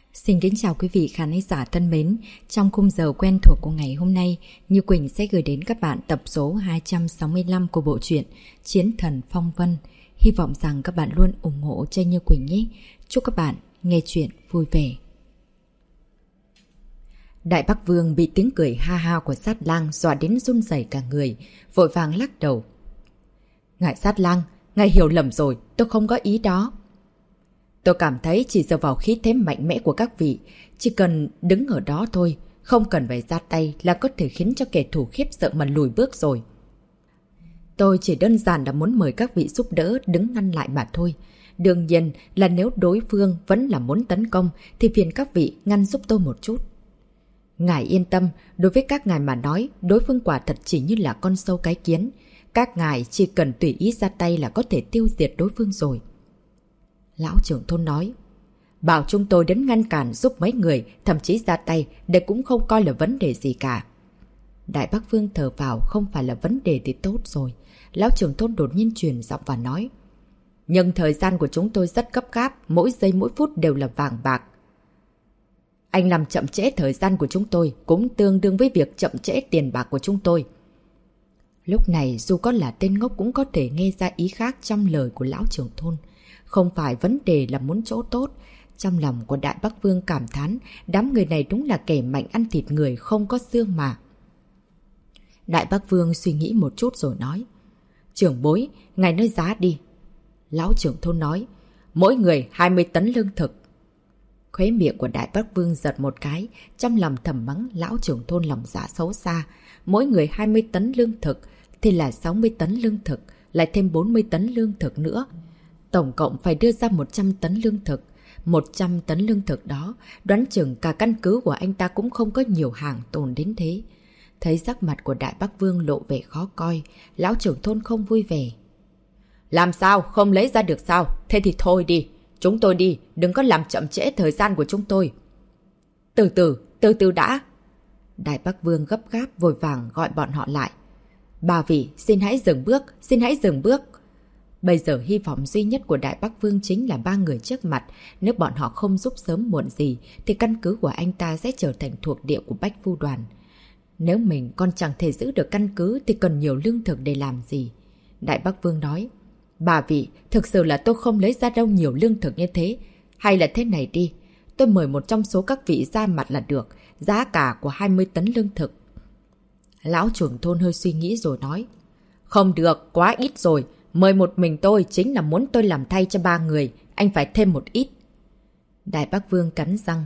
Xin kính chào quý vị khán giả thân mến. Trong khung giờ quen thuộc của ngày hôm nay, Như Quỳnh sẽ gửi đến các bạn tập số 265 của bộ truyện Chiến Thần Phong Vân. Hy vọng rằng các bạn luôn ủng hộ cho Như Quỳnh nhé. Chúc các bạn nghe chuyện vui vẻ. Đại Bắc Vương bị tiếng cười ha ha của Sát Lang dọa đến run rẩy cả người, vội vàng lắc đầu. Ngài Sát Lang, ngài hiểu lầm rồi, tôi không có ý đó. Tôi cảm thấy chỉ dựa vào khí thế mạnh mẽ của các vị, chỉ cần đứng ở đó thôi, không cần phải ra tay là có thể khiến cho kẻ thù khiếp sợ mà lùi bước rồi. Tôi chỉ đơn giản là muốn mời các vị giúp đỡ đứng ngăn lại mà thôi. Đương nhiên là nếu đối phương vẫn là muốn tấn công thì phiền các vị ngăn giúp tôi một chút. Ngài yên tâm, đối với các ngài mà nói, đối phương quả thật chỉ như là con sâu cái kiến. Các ngài chỉ cần tùy ý ra tay là có thể tiêu diệt đối phương rồi. Lão trưởng thôn nói, bảo chúng tôi đến ngăn cản giúp mấy người, thậm chí ra tay, đây cũng không coi là vấn đề gì cả. Đại Bắc Vương thở vào, không phải là vấn đề thì tốt rồi. Lão trưởng thôn đột nhiên truyền giọng và nói, nhưng thời gian của chúng tôi rất gấp gáp, mỗi giây mỗi phút đều là vàng bạc. Anh làm chậm trễ thời gian của chúng tôi, cũng tương đương với việc chậm trễ tiền bạc của chúng tôi. Lúc này dù có là tên ngốc cũng có thể nghe ra ý khác trong lời của lão trưởng thôn. Không phải vấn đề là muốn chỗ tốt. Trong lòng của Đại Bắc Vương cảm thán, đám người này đúng là kẻ mạnh ăn thịt người không có xương mà. Đại Bắc Vương suy nghĩ một chút rồi nói, trưởng bối, ngài nói giá đi. Lão trưởng thôn nói, mỗi người 20 tấn lương thực. Khóe miệng của Đại Bắc Vương giật một cái, trong lòng thầm mắng lão trưởng thôn lòng dạ xấu xa. Mỗi người 20 tấn lương thực thì là 60 tấn lương thực, lại thêm 40 tấn lương thực nữa. Tổng cộng phải đưa ra 100 tấn lương thực. 100 tấn lương thực đó, đoán chừng cả căn cứ của anh ta cũng không có nhiều hàng tồn đến thế. Thấy sắc mặt của Đại Bắc Vương lộ vẻ khó coi, lão trưởng thôn không vui vẻ. Làm sao, không lấy ra được sao? Thế thì thôi đi, chúng tôi đi, đừng có làm chậm trễ thời gian của chúng tôi. Từ từ đã. Đại Bắc Vương gấp gáp vội vàng gọi bọn họ lại. Bà vị, xin hãy dừng bước. Bây giờ hy vọng duy nhất của Đại Bắc Vương chính là ba người trước mặt. Nếu bọn họ không giúp sớm muộn gì thì căn cứ của anh ta sẽ trở thành thuộc địa của Bách Phu Đoàn. Nếu mình còn chẳng thể giữ được căn cứ thì cần nhiều lương thực để làm gì? Đại Bắc Vương nói, bà vị, thực sự là tôi không lấy ra đâu nhiều lương thực như thế. Hay là thế này đi, tôi mời một trong số các vị ra mặt là được, giá cả của 20 tấn lương thực. Lão trưởng thôn hơi suy nghĩ rồi nói, không được, quá ít rồi. Mời một mình tôi chính là muốn tôi làm thay cho ba người, anh phải thêm một ít. Đại Bắc Vương cắn răng.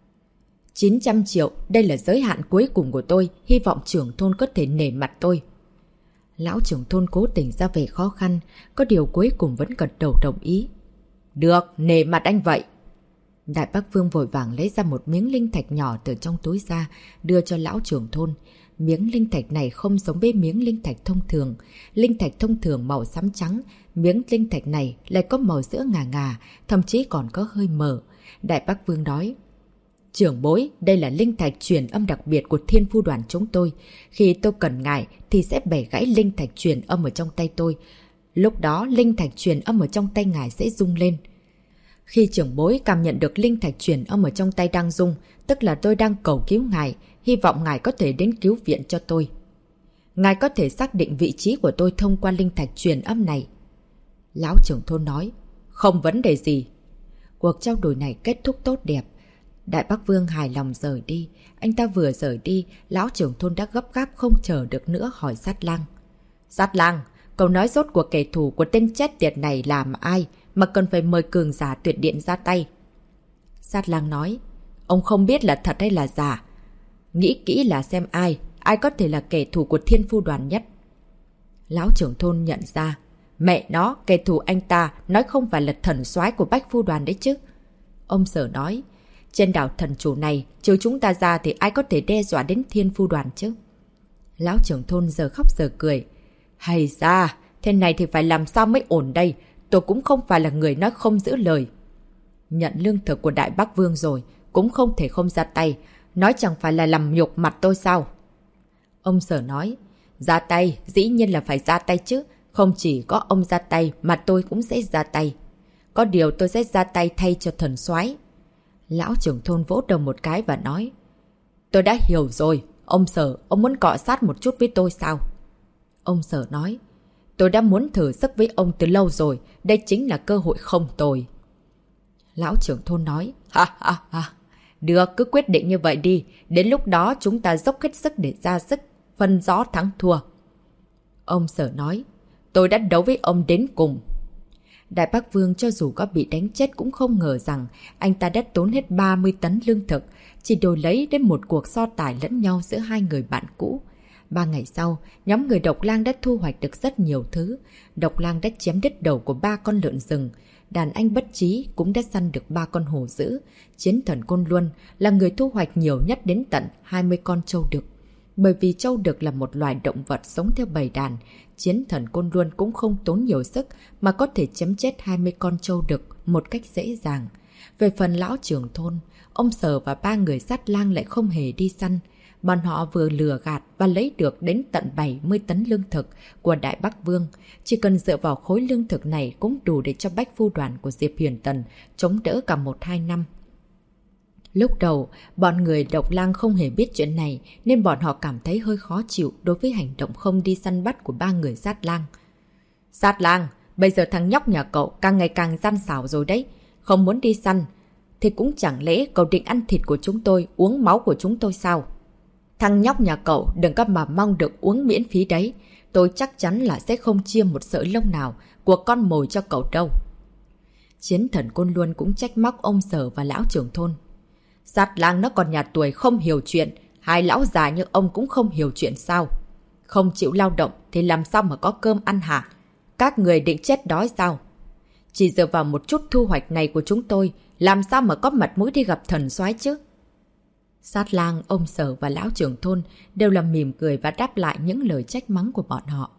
900 triệu, đây là giới hạn cuối cùng của tôi, hy vọng trưởng thôn có thể nể mặt tôi. Lão trưởng thôn cố tình ra vẻ khó khăn, có điều cuối cùng vẫn gật đầu đồng ý. Được, nể mặt anh vậy. Đại Bắc Vương vội vàng lấy ra một miếng linh thạch nhỏ từ trong túi ra, đưa cho lão trưởng thôn. Miếng linh thạch này không giống với miếng linh thạch thông thường. Linh thạch thông thường màu xám trắng, miếng linh thạch này lại có màu sữa ngà ngà, thậm chí còn có hơi mờ. Đại Bắc Vương nói, trưởng bối, đây là linh thạch truyền âm đặc biệt của Thiên Phu Đoàn chúng tôi. Khi tôi cần ngài thì sẽ bẻ gãy linh thạch truyền âm ở trong tay tôi. Lúc đó linh thạch truyền âm ở trong tay ngài sẽ rung lên. Khi trưởng bối cảm nhận được linh thạch truyền âm ở trong tay đang rung, tức là tôi đang cầu cứu ngài, hy vọng ngài có thể đến cứu viện cho tôi. Ngài có thể xác định vị trí của tôi thông qua linh thạch truyền âm này. Lão trưởng thôn nói, không vấn đề gì. Cuộc trao đổi này kết thúc tốt đẹp. Đại Bắc Vương hài lòng rời đi. Anh ta vừa rời đi, lão trưởng thôn đã gấp gáp không chờ được nữa hỏi Sát Lang. Sát Lang, cậu nói rốt cuộc kẻ thù của tên chết tiệt này làm ai mà cần phải mời cường giả tuyệt điện ra tay? Sát Lang nói, ông không biết là thật hay là giả. Nghĩ kỹ là xem ai có thể là kẻ thù của Thiên Phu Đoàn nhất. Lão trưởng thôn nhận ra, mẹ nó, kẻ thù anh ta nói không phải là thần soái của Bách Phu Đoàn đấy chứ. Ông Sở nói, trên đảo thần chủ này, trừ chúng ta ra thì ai có thể đe dọa đến Thiên Phu Đoàn chứ? Lão trưởng thôn giờ khóc giờ cười. Hay ra, thế này thì phải làm sao mới ổn đây? Tôi cũng không phải là người nói không giữ lời. Nhận lương thực của Đại Bắc Vương rồi, cũng không thể không ra tay. Nói chẳng phải là làm nhục mặt tôi sao? Ông Sở nói, ra tay, dĩ nhiên là phải ra tay chứ. Không chỉ có ông ra tay mà tôi cũng sẽ ra tay. Có điều tôi sẽ ra tay thay cho thần soái. Lão trưởng thôn vỗ đầu một cái và nói: Tôi đã hiểu rồi, ông Sở, ông muốn cọ sát một chút với tôi sao? Ông Sở nói: Tôi đã muốn thử sức với ông từ lâu rồi, đây chính là cơ hội không tồi. Lão trưởng thôn nói: Ha ha ha, được, cứ quyết định như vậy đi, đến lúc đó chúng ta dốc hết sức để ra sức, phân rõ thắng thua. Ông Sở nói: Tôi đã đấu với ông đến cùng. Đại Bắc Vương cho dù có bị đánh chết cũng không ngờ rằng anh ta đã tốn hết 30 tấn lương thực, chỉ đổi lấy đến một cuộc so tài lẫn nhau giữa hai người bạn cũ. 3 ngày sau, nhóm người Độc Lang đã thu hoạch được rất nhiều thứ. Độc Lang đã chém đứt đầu của 3 con lợn rừng. Đàn anh Bất Chí cũng đã săn được 3 con hổ dữ. Chiến thần Côn Luân là người thu hoạch nhiều nhất đến tận 20 con trâu đực. Bởi vì trâu đực là một loài động vật sống theo bầy đàn, Chiến thần Côn Luân cũng không tốn nhiều sức mà có thể chém chết 20 con trâu đực một cách dễ dàng. Về phần lão trưởng thôn, ông Sở và 3 người sát lang lại không hề đi săn. Bọn họ vừa lừa gạt và lấy được đến tận 70 tấn lương thực của Đại Bắc Vương. Chỉ cần dựa vào khối lương thực này cũng đủ để cho Bách Phu đoàn của Diệp Huyền Tần chống đỡ cả 1-2 năm. Lúc đầu, bọn người Độc Lang không hề biết chuyện này nên bọn họ cảm thấy hơi khó chịu đối với hành động không đi săn bắt của 3 người sát lang. Sát lang, bây giờ thằng nhóc nhà cậu càng ngày càng gian xảo rồi đấy. Không muốn đi săn, thì cũng chẳng lẽ cậu định ăn thịt của chúng tôi, uống máu của chúng tôi sao? Thằng nhóc nhà cậu đừng có mà mong được uống miễn phí đấy. Tôi chắc chắn là sẽ không chia một sợi lông nào của con mồi cho cậu đâu. Chiến thần Côn Luân cũng trách móc ông Sở và lão trưởng thôn. Sát lang nó còn nhà tuổi không hiểu chuyện, hai lão già như ông cũng không hiểu chuyện sao? Không chịu lao động thì làm sao mà có cơm ăn hả? Các người định chết đói sao? Chỉ dựa vào một chút thu hoạch này của chúng tôi, làm sao mà có mặt mũi đi gặp thần soái chứ? Sát lang, ông Sở và lão trưởng thôn đều là mỉm cười và đáp lại những lời trách mắng của bọn họ.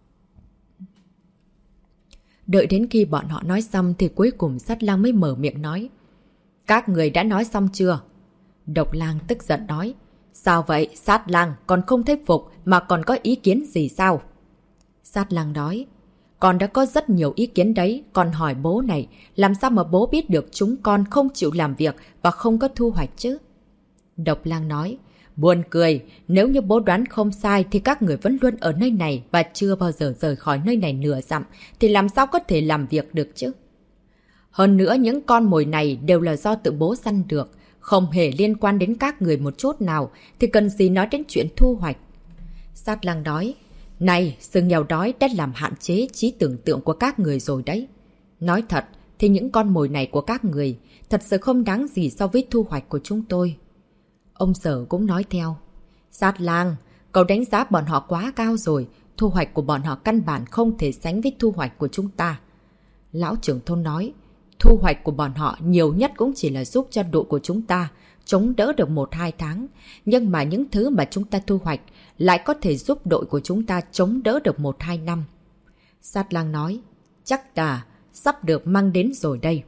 Đợi đến khi bọn họ nói xong thì cuối cùng Sát lang mới mở miệng nói. Các người đã nói xong chưa? Độc Lang tức giận nói. Sao vậy? Sát lang còn không thuyết phục mà còn có ý kiến gì sao? Sát lang nói. Con đã có rất nhiều ý kiến đấy, con hỏi bố này, làm sao mà bố biết được chúng con không chịu làm việc và không có thu hoạch chứ? Độc Lang nói. Buồn cười, nếu như bố đoán không sai thì các người vẫn luôn ở nơi này và chưa bao giờ rời khỏi nơi này nửa dặm, thì làm sao có thể làm việc được chứ? Hơn nữa những con mồi này đều là do tự bố săn được, không hề liên quan đến các người một chút nào, thì cần gì nói đến chuyện thu hoạch. Sát lang nói. Này, sự nghèo đói đã làm hạn chế trí tưởng tượng của các người rồi đấy. Nói thật thì những con mồi này của các người thật sự không đáng gì so với thu hoạch của chúng tôi. Ông Sở cũng nói theo. Sát lang, cậu đánh giá bọn họ quá cao rồi, thu hoạch của bọn họ căn bản không thể sánh với thu hoạch của chúng ta. Lão trưởng thôn nói. Thu hoạch của bọn họ nhiều nhất cũng chỉ là giúp cho đội của chúng ta chống đỡ được 1-2 tháng. Nhưng mà những thứ mà chúng ta thu hoạch lại có thể giúp đội của chúng ta chống đỡ được 1-2 năm. Sát lang nói. Chắc là sắp được mang đến rồi đây.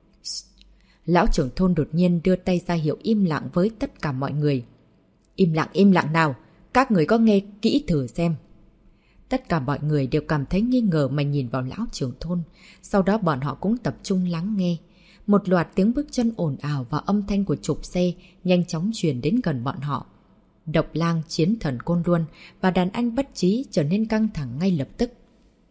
Lão trưởng thôn đột nhiên đưa tay ra hiệu im lặng với tất cả mọi người. Im lặng nào. Các người có nghe kỹ thử xem. Tất cả mọi người đều cảm thấy nghi ngờ mà nhìn vào lão trưởng thôn. Sau đó bọn họ cũng tập trung lắng nghe. Một loạt tiếng bước chân ồn ào và âm thanh của trục xe nhanh chóng truyền đến gần bọn họ. Độc Lang, Chiến thần Côn Luân và đàn anh Bất Chí trở nên căng thẳng ngay lập tức.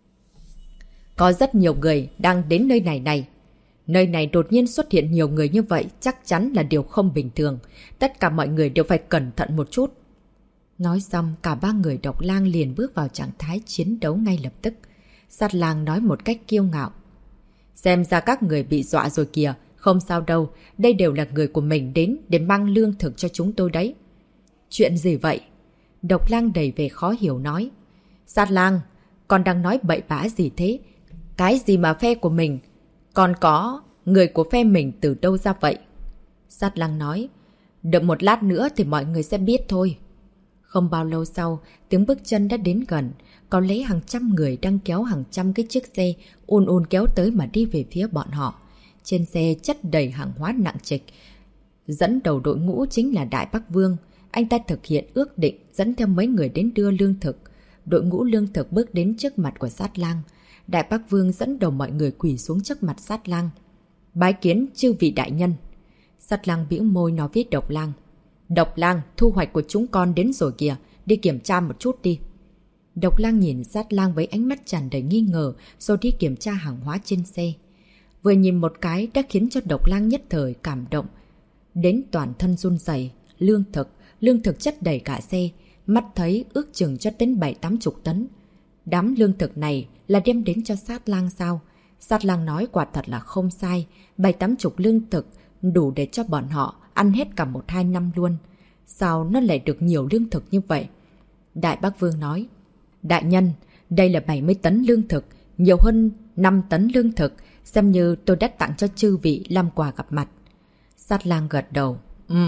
Có rất nhiều người đang đến nơi này. Nơi này đột nhiên xuất hiện nhiều người như vậy chắc chắn là điều không bình thường. Tất cả mọi người đều phải cẩn thận một chút. Nói xong, cả 3 người Độc Lang liền bước vào trạng thái chiến đấu ngay lập tức. Sát lang nói một cách kiêu ngạo. Xem ra các người bị dọa rồi kìa, không sao đâu, đây đều là người của mình đến để mang lương thực cho chúng tôi đấy. Chuyện gì vậy? Độc Lang đầy vẻ khó hiểu nói. Sát lang, con đang nói bậy bạ gì thế? Cái gì mà phe của mình? Còn có người của phe mình từ đâu ra vậy? Sát lang nói. Đợi một lát nữa thì mọi người sẽ biết thôi. Không bao lâu sau, tiếng bước chân đã đến gần. Có lẽ hàng trăm người đang kéo hàng trăm cái chiếc xe ùn kéo tới mà đi về phía bọn họ. Trên xe chất đầy hàng hóa nặng trịch. Dẫn đầu đội ngũ chính là Đại Bắc Vương. Anh ta thực hiện ước định dẫn theo mấy người đến đưa lương thực. Đội ngũ lương thực bước đến trước mặt của Sát lang. Đại Bắc Vương dẫn đầu mọi người quỳ xuống trước mặt Sát lang. Bái kiến chư vị đại nhân. Sát lang bĩu môi nói với Độc Lang. Độc Lang, thu hoạch của chúng con đến rồi kìa, đi kiểm tra một chút đi. Độc Lang nhìn Sát lang với ánh mắt tràn đầy nghi ngờ rồi đi kiểm tra hàng hóa trên xe. Vừa nhìn một cái đã khiến cho Độc Lang nhất thời cảm động. Đến toàn thân run rẩy, lương thực chất đầy cả xe, mắt thấy ước chừng cho đến 7-80 tấn. Đám lương thực này là đem đến cho Sát lang sao? Sát lang nói quả thật là không sai, 7-80 lương thực đủ để cho bọn họ ăn hết cả 1-2 năm luôn. Sao nó lại được nhiều lương thực như vậy? Đại Bắc Vương nói, đại nhân, đây là 70 tấn lương thực, nhiều hơn 5 tấn lương thực, xem như tôi đã tặng cho chư vị làm quà gặp mặt. Sát lang gật đầu,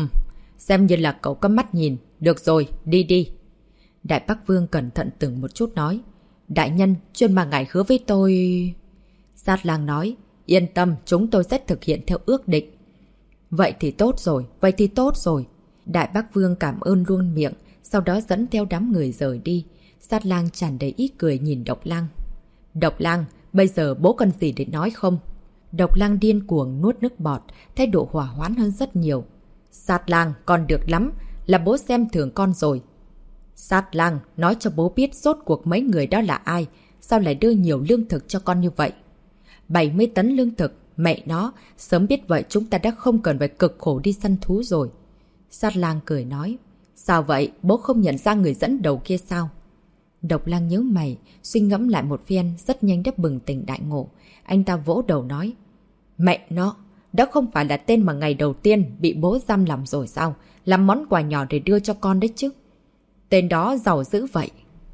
xem như là cậu có mắt nhìn, được rồi, đi đi. Đại Bắc Vương cẩn thận từng một chút nói, đại nhân, chuyện mà ngài hứa với tôi... Sát lang nói, yên tâm, chúng tôi sẽ thực hiện theo ước định. Vậy thì tốt rồi. Đại Bắc Vương cảm ơn luôn miệng, sau đó dẫn theo đám người rời đi. Sát lang tràn đầy ý cười nhìn Độc Lang. Độc Lang, bây giờ bố cần gì để nói không? Độc Lang điên cuồng nuốt nước bọt, thái độ hỏa hoãn hơn rất nhiều. Sát lang, con được lắm, là bố xem thường con rồi. Sát lang, nói cho bố biết rốt cuộc mấy người đó là ai, sao lại đưa nhiều lương thực cho con như vậy? 70 tấn lương thực, mẹ nó, sớm biết vậy chúng ta đã không cần phải cực khổ đi săn thú rồi. Sát lang cười nói, sao vậy, bố không nhận ra người dẫn đầu kia sao? Độc Lang nhớ mày, suy ngẫm lại một phen, rất nhanh đã bừng tỉnh đại ngộ. Anh ta vỗ đầu nói, mẹ nó, đó không phải là tên mà ngày đầu tiên bị bố giam lòng rồi sao? Làm món quà nhỏ để đưa cho con đấy chứ. Tên đó giàu dữ vậy.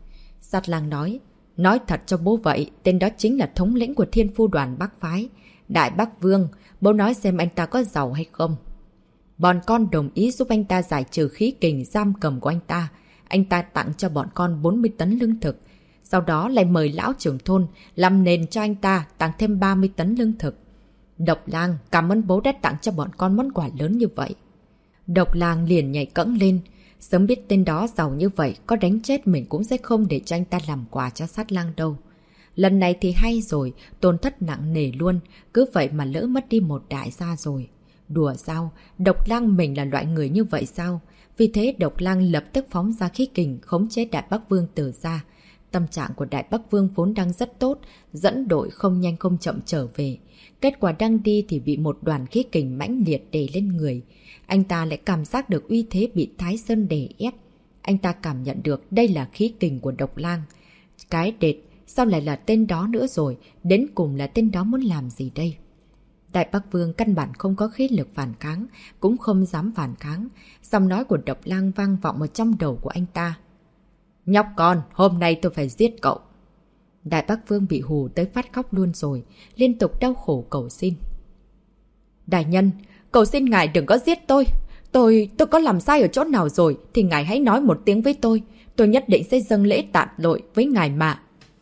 Sát lang nói thật cho bố vậy, tên đó chính là thống lĩnh của Thiên Phu đoàn Bắc Phái, Đại Bắc Vương, bố nói xem anh ta có giàu hay không. Bọn con đồng ý giúp anh ta giải trừ khí kình giam cầm của anh ta tặng cho bọn con 40 tấn lương thực, sau đó lại mời lão trưởng thôn làm nền cho anh ta tặng thêm 30 tấn lương thực. Độc Lang, cảm ơn bố đã tặng cho bọn con món quà lớn như vậy. Độc Lang liền nhảy cẫng lên, sớm biết tên đó giàu như vậy, có đánh chết mình cũng sẽ không để cho anh ta làm quà cho Sát lang đâu. Lần này thì hay rồi, tổn thất nặng nề luôn, cứ vậy mà lỡ mất đi một đại gia rồi. Đùa sao, Độc Lang mình là loại người như vậy sao? Vì thế Độc Lang lập tức phóng ra khí kình khống chế Đại Bắc Vương từ xa. Tâm trạng của Đại Bắc Vương vốn đang rất tốt, dẫn đội không nhanh không chậm trở về. Kết quả đang đi thì bị một đoàn khí kình mãnh liệt đè lên người. Anh ta lại cảm giác được uy thế bị Thái Sơn đè ép. Anh ta cảm nhận được đây là khí kình của Độc Lang. Cái đệt, sao lại là tên đó nữa rồi? Đến cùng là tên đó muốn làm gì đây? Đại Bắc Vương căn bản không có khí lực phản kháng, cũng không dám phản kháng. Giọng nói của Độc Lang vang vọng ở trong đầu của anh ta. Nhóc con, hôm nay tôi phải giết cậu. Đại Bắc Vương bị hù tới phát khóc luôn rồi, liên tục đau khổ cầu xin. Đại nhân, cầu xin ngài đừng có giết tôi. Tôi có làm sai ở chỗ nào rồi thì ngài hãy nói một tiếng với tôi. Tôi nhất định sẽ dâng lễ tạ lỗi với ngài mà.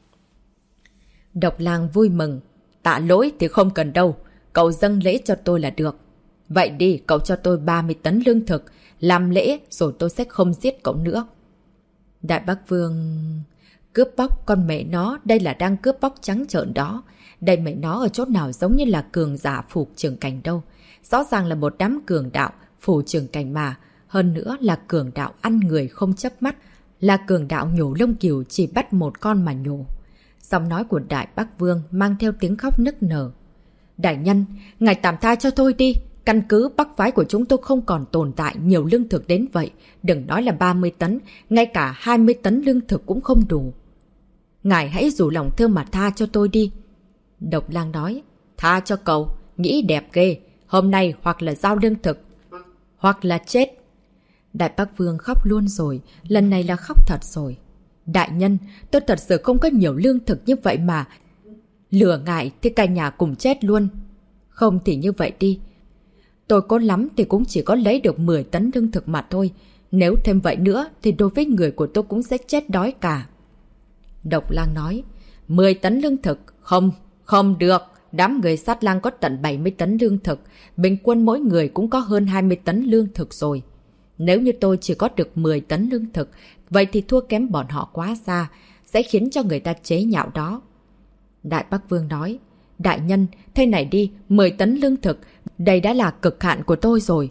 Độc Lang vui mừng. Tạ lỗi thì không cần đâu. Cậu dâng lễ cho tôi là được. Vậy đi, cậu cho tôi 30 tấn lương thực. Làm lễ rồi tôi sẽ không giết cậu nữa. Đại Bắc Vương... Cướp bóc, con mẹ nó, đây là đang cướp bóc trắng trợn đó. Đây mẹ nó ở chỗ nào giống như là cường giả phủ trường cảnh đâu. Rõ ràng là một đám cường đạo, phủ trường cảnh mà. Hơn nữa là cường đạo ăn người không chớp mắt. Là cường đạo nhổ lông cừu chỉ bắt một con mà nhổ. Giọng nói của Đại Bắc Vương mang theo tiếng khóc nức nở. Đại nhân, ngài tạm tha cho tôi đi. Căn cứ Bắc Phái của chúng tôi không còn tồn tại nhiều lương thực đến vậy. Đừng nói là 30 tấn, ngay cả 20 tấn lương thực cũng không đủ. Ngài hãy rủ lòng thương mà tha cho tôi đi. Độc Lang nói, tha cho cậu, nghĩ đẹp ghê. Hôm nay hoặc là giao lương thực, hoặc là chết. Đại Bắc Vương khóc luôn rồi, lần này là khóc thật rồi. Đại nhân, tôi thật sự không có nhiều lương thực như vậy mà. Lừa ngài thì cả nhà cùng chết luôn. Không thì như vậy đi. Tôi có lắm thì cũng chỉ có lấy được 10 tấn lương thực mà thôi. Nếu thêm vậy nữa thì đối với người của tôi cũng sẽ chết đói cả. Độc Lang nói, 10 tấn lương thực, không được. Đám người Sát lang có tận 70 tấn lương thực, bình quân mỗi người cũng có hơn 20 tấn lương thực rồi. Nếu như tôi chỉ có được 10 tấn lương thực, vậy thì thua kém bọn họ quá xa, sẽ khiến cho người ta chế nhạo đó. Đại Bắc Vương nói, Đại nhân, thế này đi, 10 tấn lương thực, đây đã là cực hạn của tôi rồi.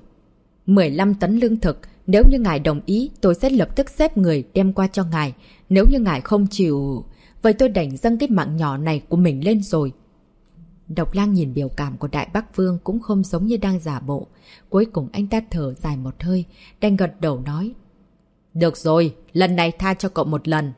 15 tấn lương thực, nếu như ngài đồng ý, tôi sẽ lập tức xếp người đem qua cho ngài. Nếu như ngài không chịu, vậy tôi đành dâng cái mạng nhỏ này của mình lên rồi. Độc Lang nhìn biểu cảm của Đại Bắc Vương cũng không giống như đang giả bộ. Cuối cùng anh ta thở dài một hơi, đành gật đầu nói. Được rồi, lần này tha cho cậu một lần.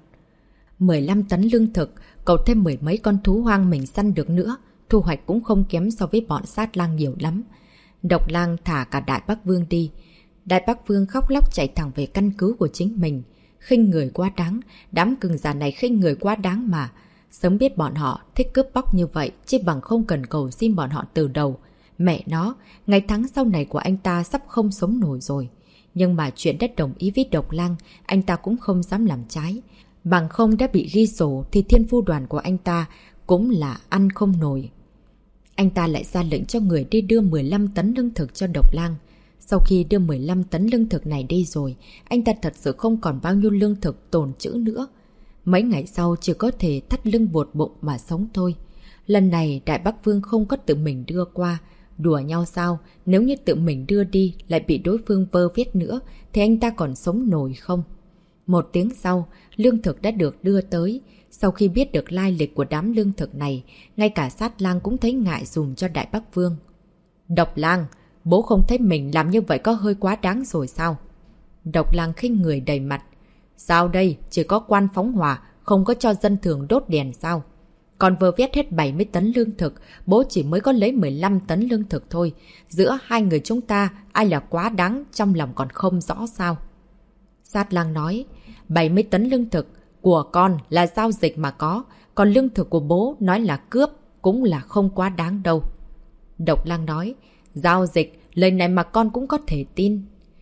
15 tấn lương thực, cậu thêm 10 mấy con thú hoang mình săn được nữa, thu hoạch cũng không kém so với bọn sát lang nhiều lắm. Độc Lang thả cả Đại Bắc Vương đi. Đại Bắc Vương khóc lóc chạy thẳng về căn cứ của chính mình. Khinh người quá đáng, đám cừng già này khinh người quá đáng mà. Sớm biết bọn họ thích cướp bóc như vậy, chỉ bằng không cần cầu xin bọn họ từ đầu. Mẹ nó, ngày tháng sau này của anh ta sắp không sống nổi rồi. Nhưng mà chuyện đất đồng ý với Độc Lang, anh ta cũng không dám làm trái. Bằng không đã bị ghi sổ thì thiên phu đoàn của anh ta cũng là ăn không nổi. Anh ta lại ra lệnh cho người đi đưa 15 tấn lương thực cho Độc Lang. Sau khi đưa 15 tấn lương thực này đi rồi, anh ta thật sự không còn bao nhiêu lương thực tồn trữ nữa. Mấy ngày sau chỉ có thể thắt lưng buột bụng mà sống thôi. Lần này Đại Bắc Vương không có tự mình đưa qua. Đùa nhau sao? Nếu như tự mình đưa đi lại bị đối phương vơ vét nữa thì anh ta còn sống nổi không? 1 tiếng sau, lương thực đã được đưa tới. Sau khi biết được lai lịch của đám lương thực này, ngay cả Sát Lang cũng thấy ngại dùm cho Đại Bắc Vương. Độc Lang, bố không thấy mình làm như vậy có hơi quá đáng rồi sao? Độc Lang khinh người đầy mặt. Sao đây? Chỉ có quan phóng hỏa, không có cho dân thường đốt đèn sao? Còn vừa vét hết 70 tấn lương thực, bố chỉ mới có lấy 15 tấn lương thực thôi. Giữa hai người chúng ta, ai là quá đáng trong lòng còn không rõ sao? Sát Lang nói, 70 tấn lương thực của con là giao dịch mà có, còn lương thực của bố nói là cướp cũng là không quá đáng đâu. Độc Lang nói, giao dịch, lời này mà con cũng có thể tin.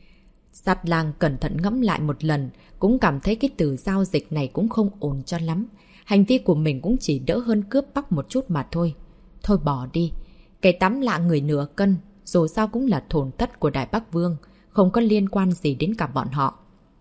Sát Lang cẩn thận ngẫm lại một lần, cũng cảm thấy cái từ giao dịch này cũng không ổn cho lắm. Hành vi của mình cũng chỉ đỡ hơn cướp bóc một chút mà thôi. Thôi bỏ đi. Cái tắm lạ người nửa cân, dù sao cũng là thổn thất của Đại Bắc Vương, không có liên quan gì đến cả bọn họ.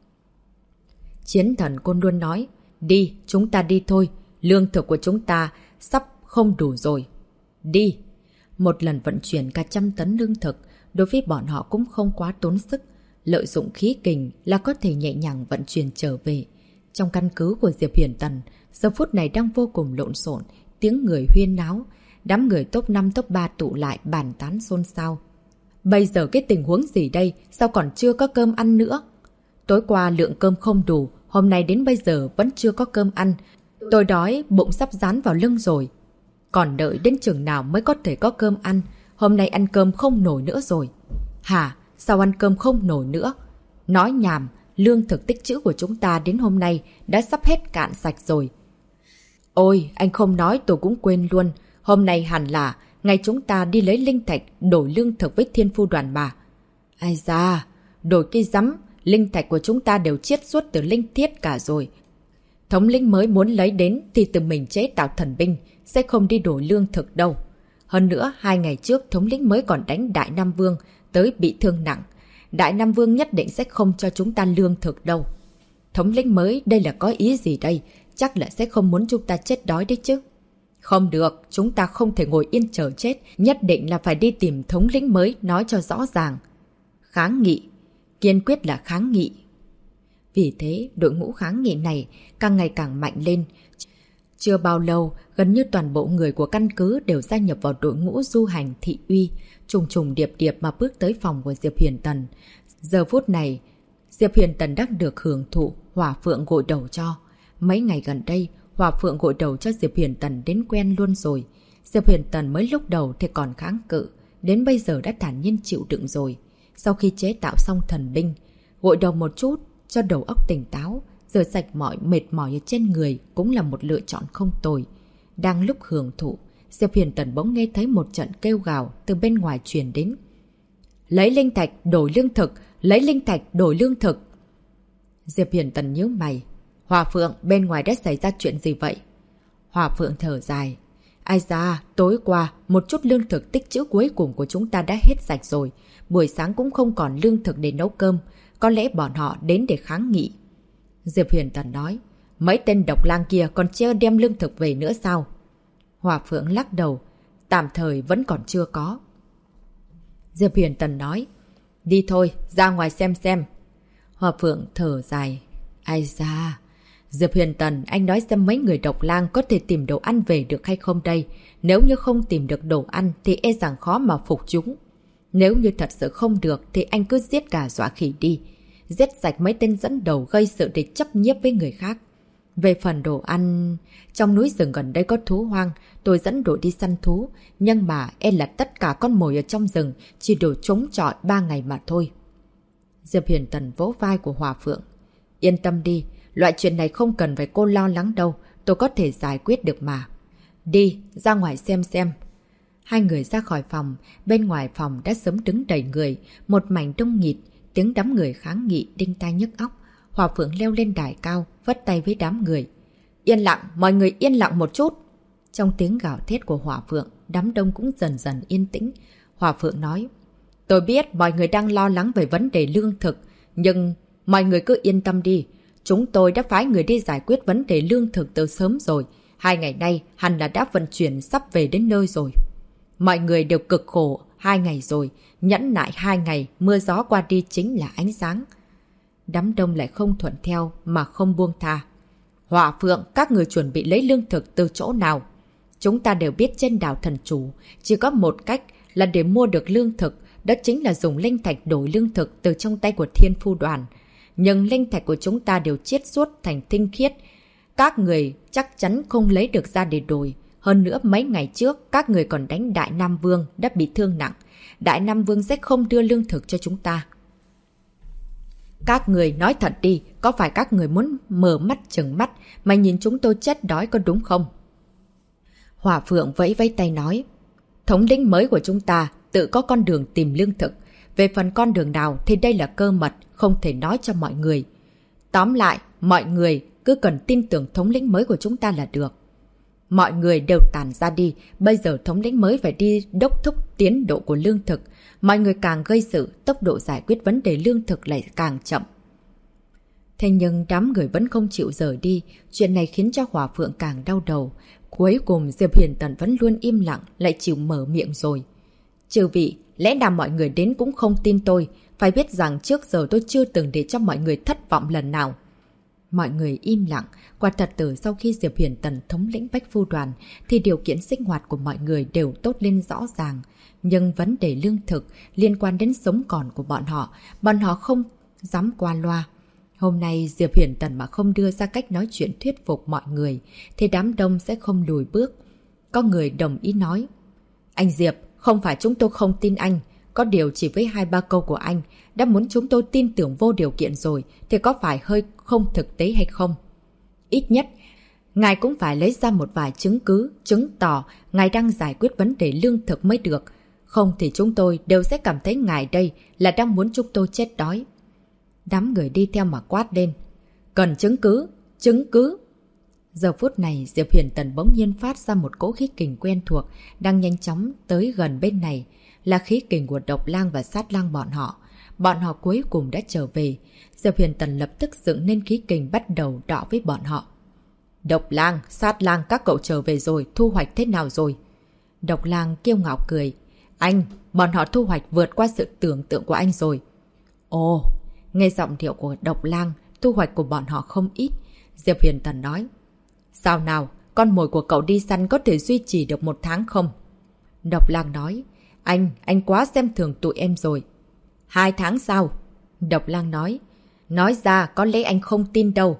Chiến thần Côn Luân nói, đi, chúng ta đi thôi. Lương thực của chúng ta sắp không đủ rồi. Đi. Một lần vận chuyển cả 100 tấn lương thực, đối với bọn họ cũng không quá tốn sức. Lợi dụng khí kình là có thể nhẹ nhàng vận chuyển trở về. Trong căn cứ của Diệp Huyền Tần, giờ phút này đang vô cùng lộn xộn, tiếng người huyên náo. Đám người top 5 top 3 tụ lại bàn tán xôn xao. Bây giờ cái tình huống gì đây? Sao còn chưa có cơm ăn nữa? Tối qua lượng cơm không đủ, hôm nay đến bây giờ vẫn chưa có cơm ăn. Tôi đói, bụng sắp dán vào lưng rồi. Còn đợi đến chừng nào mới có thể có cơm ăn? Hôm nay ăn cơm không nổi nữa rồi. Hả? Sao ăn cơm không nổi nữa? Nói nhảm, lương thực tích trữ của chúng ta đến hôm nay đã sắp hết cạn sạch rồi. Ôi, anh không nói tôi cũng quên luôn. Hôm nay hẳn là ngày chúng ta đi lấy linh thạch đổi lương thực với thiên phu đoàn mà. Ai da, đổi cái rắm, linh thạch của chúng ta đều chiết xuất từ linh thiết cả rồi. Thống lĩnh mới muốn lấy đến thì tự mình chế tạo thần binh, sẽ không đi đổi lương thực đâu. Hơn nữa, 2 ngày trước thống lĩnh mới còn đánh Đại Nam Vương tới bị thương nặng. Đại Nam Vương nhất định sẽ không cho chúng ta lương thực đâu. Thống lĩnh mới đây là có ý gì đây? Chắc là sẽ không muốn chúng ta chết đói đấy chứ. Không được, chúng ta không thể ngồi yên chờ chết, nhất định là phải đi tìm thống lĩnh mới nói cho rõ ràng. Kháng nghị, kiên quyết là kháng nghị. Vì thế, đội ngũ kháng nghị này càng ngày càng mạnh lên. Chưa bao lâu, gần như toàn bộ người của căn cứ đều gia nhập vào đội ngũ du hành thị uy, trùng trùng điệp điệp mà bước tới phòng của Diệp Huyền Tần. Giờ phút này, Diệp Huyền Tần đang được hưởng thụ Hỏa Phượng gội đầu cho. Mấy ngày gần đây, Hỏa Phượng gội đầu cho Diệp Huyền Tần đến quen luôn rồi. Diệp Huyền Tần mới lúc đầu thì còn kháng cự, đến bây giờ đã thản nhiên chịu đựng rồi. Sau khi chế tạo xong thần binh, gội đầu một chút cho đầu óc tỉnh táo, rửa sạch mọi mệt mỏi ở trên người cũng là một lựa chọn không tồi. Đang lúc hưởng thụ, Diệp Huyền Tần bỗng nghe thấy một trận kêu gào từ bên ngoài truyền đến. Lấy linh thạch đổi lương thực, lấy linh thạch đổi lương thực. Diệp Huyền Tần nhíu mày. Hỏa Phượng, bên ngoài đã xảy ra chuyện gì vậy? Hỏa Phượng thở dài. Ai da, tối qua, một chút lương thực tích trữ cuối cùng của chúng ta đã hết sạch rồi. Buổi sáng cũng không còn lương thực để nấu cơm. Có lẽ bọn họ đến để kháng nghị. Diệp Huyền Tần nói. Mấy tên độc lang kia còn chưa đem lương thực về nữa sao? Hỏa Phượng lắc đầu. tạm thời vẫn còn chưa có. Diệp Huyền Tần nói, đi thôi, ra ngoài xem. Hòa Phượng thở dài, ai da... Diệp Huyền Tần, anh nói xem mấy người độc lang có thể tìm đồ ăn về được hay không đây? Nếu như không tìm được đồ ăn thì e rằng khó mà phục chúng. Nếu như thật sự không được thì anh cứ giết gà dọa khỉ đi. Giết sạch mấy tên dẫn đầu gây sự để chấp nhiếp với người khác. Về phần đồ ăn... Trong núi rừng gần đây có thú hoang, tôi dẫn đội đi săn thú. Nhưng mà e là tất cả con mồi ở trong rừng chỉ đủ chống chọi 3 ngày mà thôi. Diệp Huyền Tần vỗ vai của Hòa Phượng. Yên tâm đi. Loại chuyện này không cần phải cô lo lắng đâu, tôi có thể giải quyết được mà. Đi, ra ngoài xem. Hai người ra khỏi phòng, bên ngoài phòng đã sớm đứng đầy người, một mảnh đông nghịt, tiếng đám người kháng nghị đinh tai nhức óc. Hòa Phượng leo lên đài cao, vất tay với đám người. Yên lặng, mọi người yên lặng một chút. Trong tiếng gào thét của Hòa Phượng, đám đông cũng dần dần yên tĩnh. Hòa Phượng nói, tôi biết mọi người đang lo lắng về vấn đề lương thực, nhưng mọi người cứ yên tâm đi. Chúng tôi đã phái người đi giải quyết vấn đề lương thực từ sớm rồi. 2 ngày nay hẳn là đã vận chuyển sắp về đến nơi rồi. Mọi người đều cực khổ 2 ngày rồi. Nhẫn nại 2 ngày, mưa gió qua đi chính là ánh sáng. Đám đông lại không thuận theo mà không buông tha. Hỏa Phượng, các người chuẩn bị lấy lương thực từ chỗ nào? Chúng ta đều biết trên đảo Thần Chủ chỉ có một cách là để mua được lương thực. Đó chính là dùng linh thạch đổi lương thực từ trong tay của Thiên Phu Đoàn. Nhưng linh thạch của chúng ta đều chiết xuất thành tinh khiết. Các người chắc chắn không lấy được ra để đổi. Hơn nữa mấy ngày trước, các người còn đánh Đại Nam Vương đã bị thương nặng. Đại Nam Vương sẽ không đưa lương thực cho chúng ta. Các người nói thật đi, có phải các người muốn mở mắt chừng mắt mà nhìn chúng tôi chết đói có đúng không? Hỏa Phượng vẫy vẫy tay nói, thống lĩnh mới của chúng ta tự có con đường tìm lương thực. Về phần con đường nào thì đây là cơ mật, không thể nói cho mọi người. Tóm lại, mọi người cứ cần tin tưởng thống lĩnh mới của chúng ta là được. Mọi người đều tản ra đi, bây giờ thống lĩnh mới phải đi đốc thúc tiến độ của lương thực. Mọi người càng gây sự, tốc độ giải quyết vấn đề lương thực lại càng chậm. Thế nhưng đám người vẫn không chịu rời đi, chuyện này khiến cho Hòa Phượng càng đau đầu. Cuối cùng Diệp Huyền Tần vẫn luôn im lặng, lại chịu mở miệng rồi. Chư vị, lẽ nào mọi người đến cũng không tin tôi, phải biết rằng trước giờ tôi chưa từng để cho mọi người thất vọng lần nào. Mọi người im lặng, quả thật từ sau khi Diệp Huyền Tần thống lĩnh Bách Phu Đoàn thì điều kiện sinh hoạt của mọi người đều tốt lên rõ ràng. Nhưng vấn đề lương thực liên quan đến sống còn của bọn họ không dám qua loa. Hôm nay Diệp Huyền Tần mà không đưa ra cách nói chuyện thuyết phục mọi người thì đám đông sẽ không lùi bước. Có người đồng ý nói, anh Diệp, không phải chúng tôi không tin anh. Có điều chỉ với 2-3 câu của anh đã muốn chúng tôi tin tưởng vô điều kiện rồi thì có phải hơi không thực tế hay không? Ít nhất, ngài cũng phải lấy ra một vài chứng cứ, chứng tỏ ngài đang giải quyết vấn đề lương thực mới được. Không thì chúng tôi đều sẽ cảm thấy ngài đây là đang muốn chúng tôi chết đói. Đám người đi theo mà quát lên. Cần chứng cứ, chứng cứ. Giờ phút này Diệp Huyền Tần bỗng nhiên phát ra một cỗ khí kình quen thuộc đang nhanh chóng tới gần bên này. Là khí kình của Độc Lang và Sát Lang bọn họ. Bọn họ cuối cùng đã trở về. Diệp Huyền Tần lập tức dựng nên khí kình bắt đầu đọ với bọn họ. Độc Lang, Sát Lang, các cậu trở về rồi, thu hoạch thế nào rồi? Độc Lang kiêu ngạo cười. Anh, bọn họ thu hoạch vượt qua sự tưởng tượng của anh rồi. Ồ, nghe giọng điệu của Độc Lang, thu hoạch của bọn họ không ít. Diệp Huyền Tần nói. Sao nào, con mồi của cậu đi săn có thể duy trì được 1 tháng không? Độc Lang nói. Anh quá xem thường tụi em rồi. 2 tháng sau? Độc Lang nói. Nói ra có lẽ anh không tin đâu.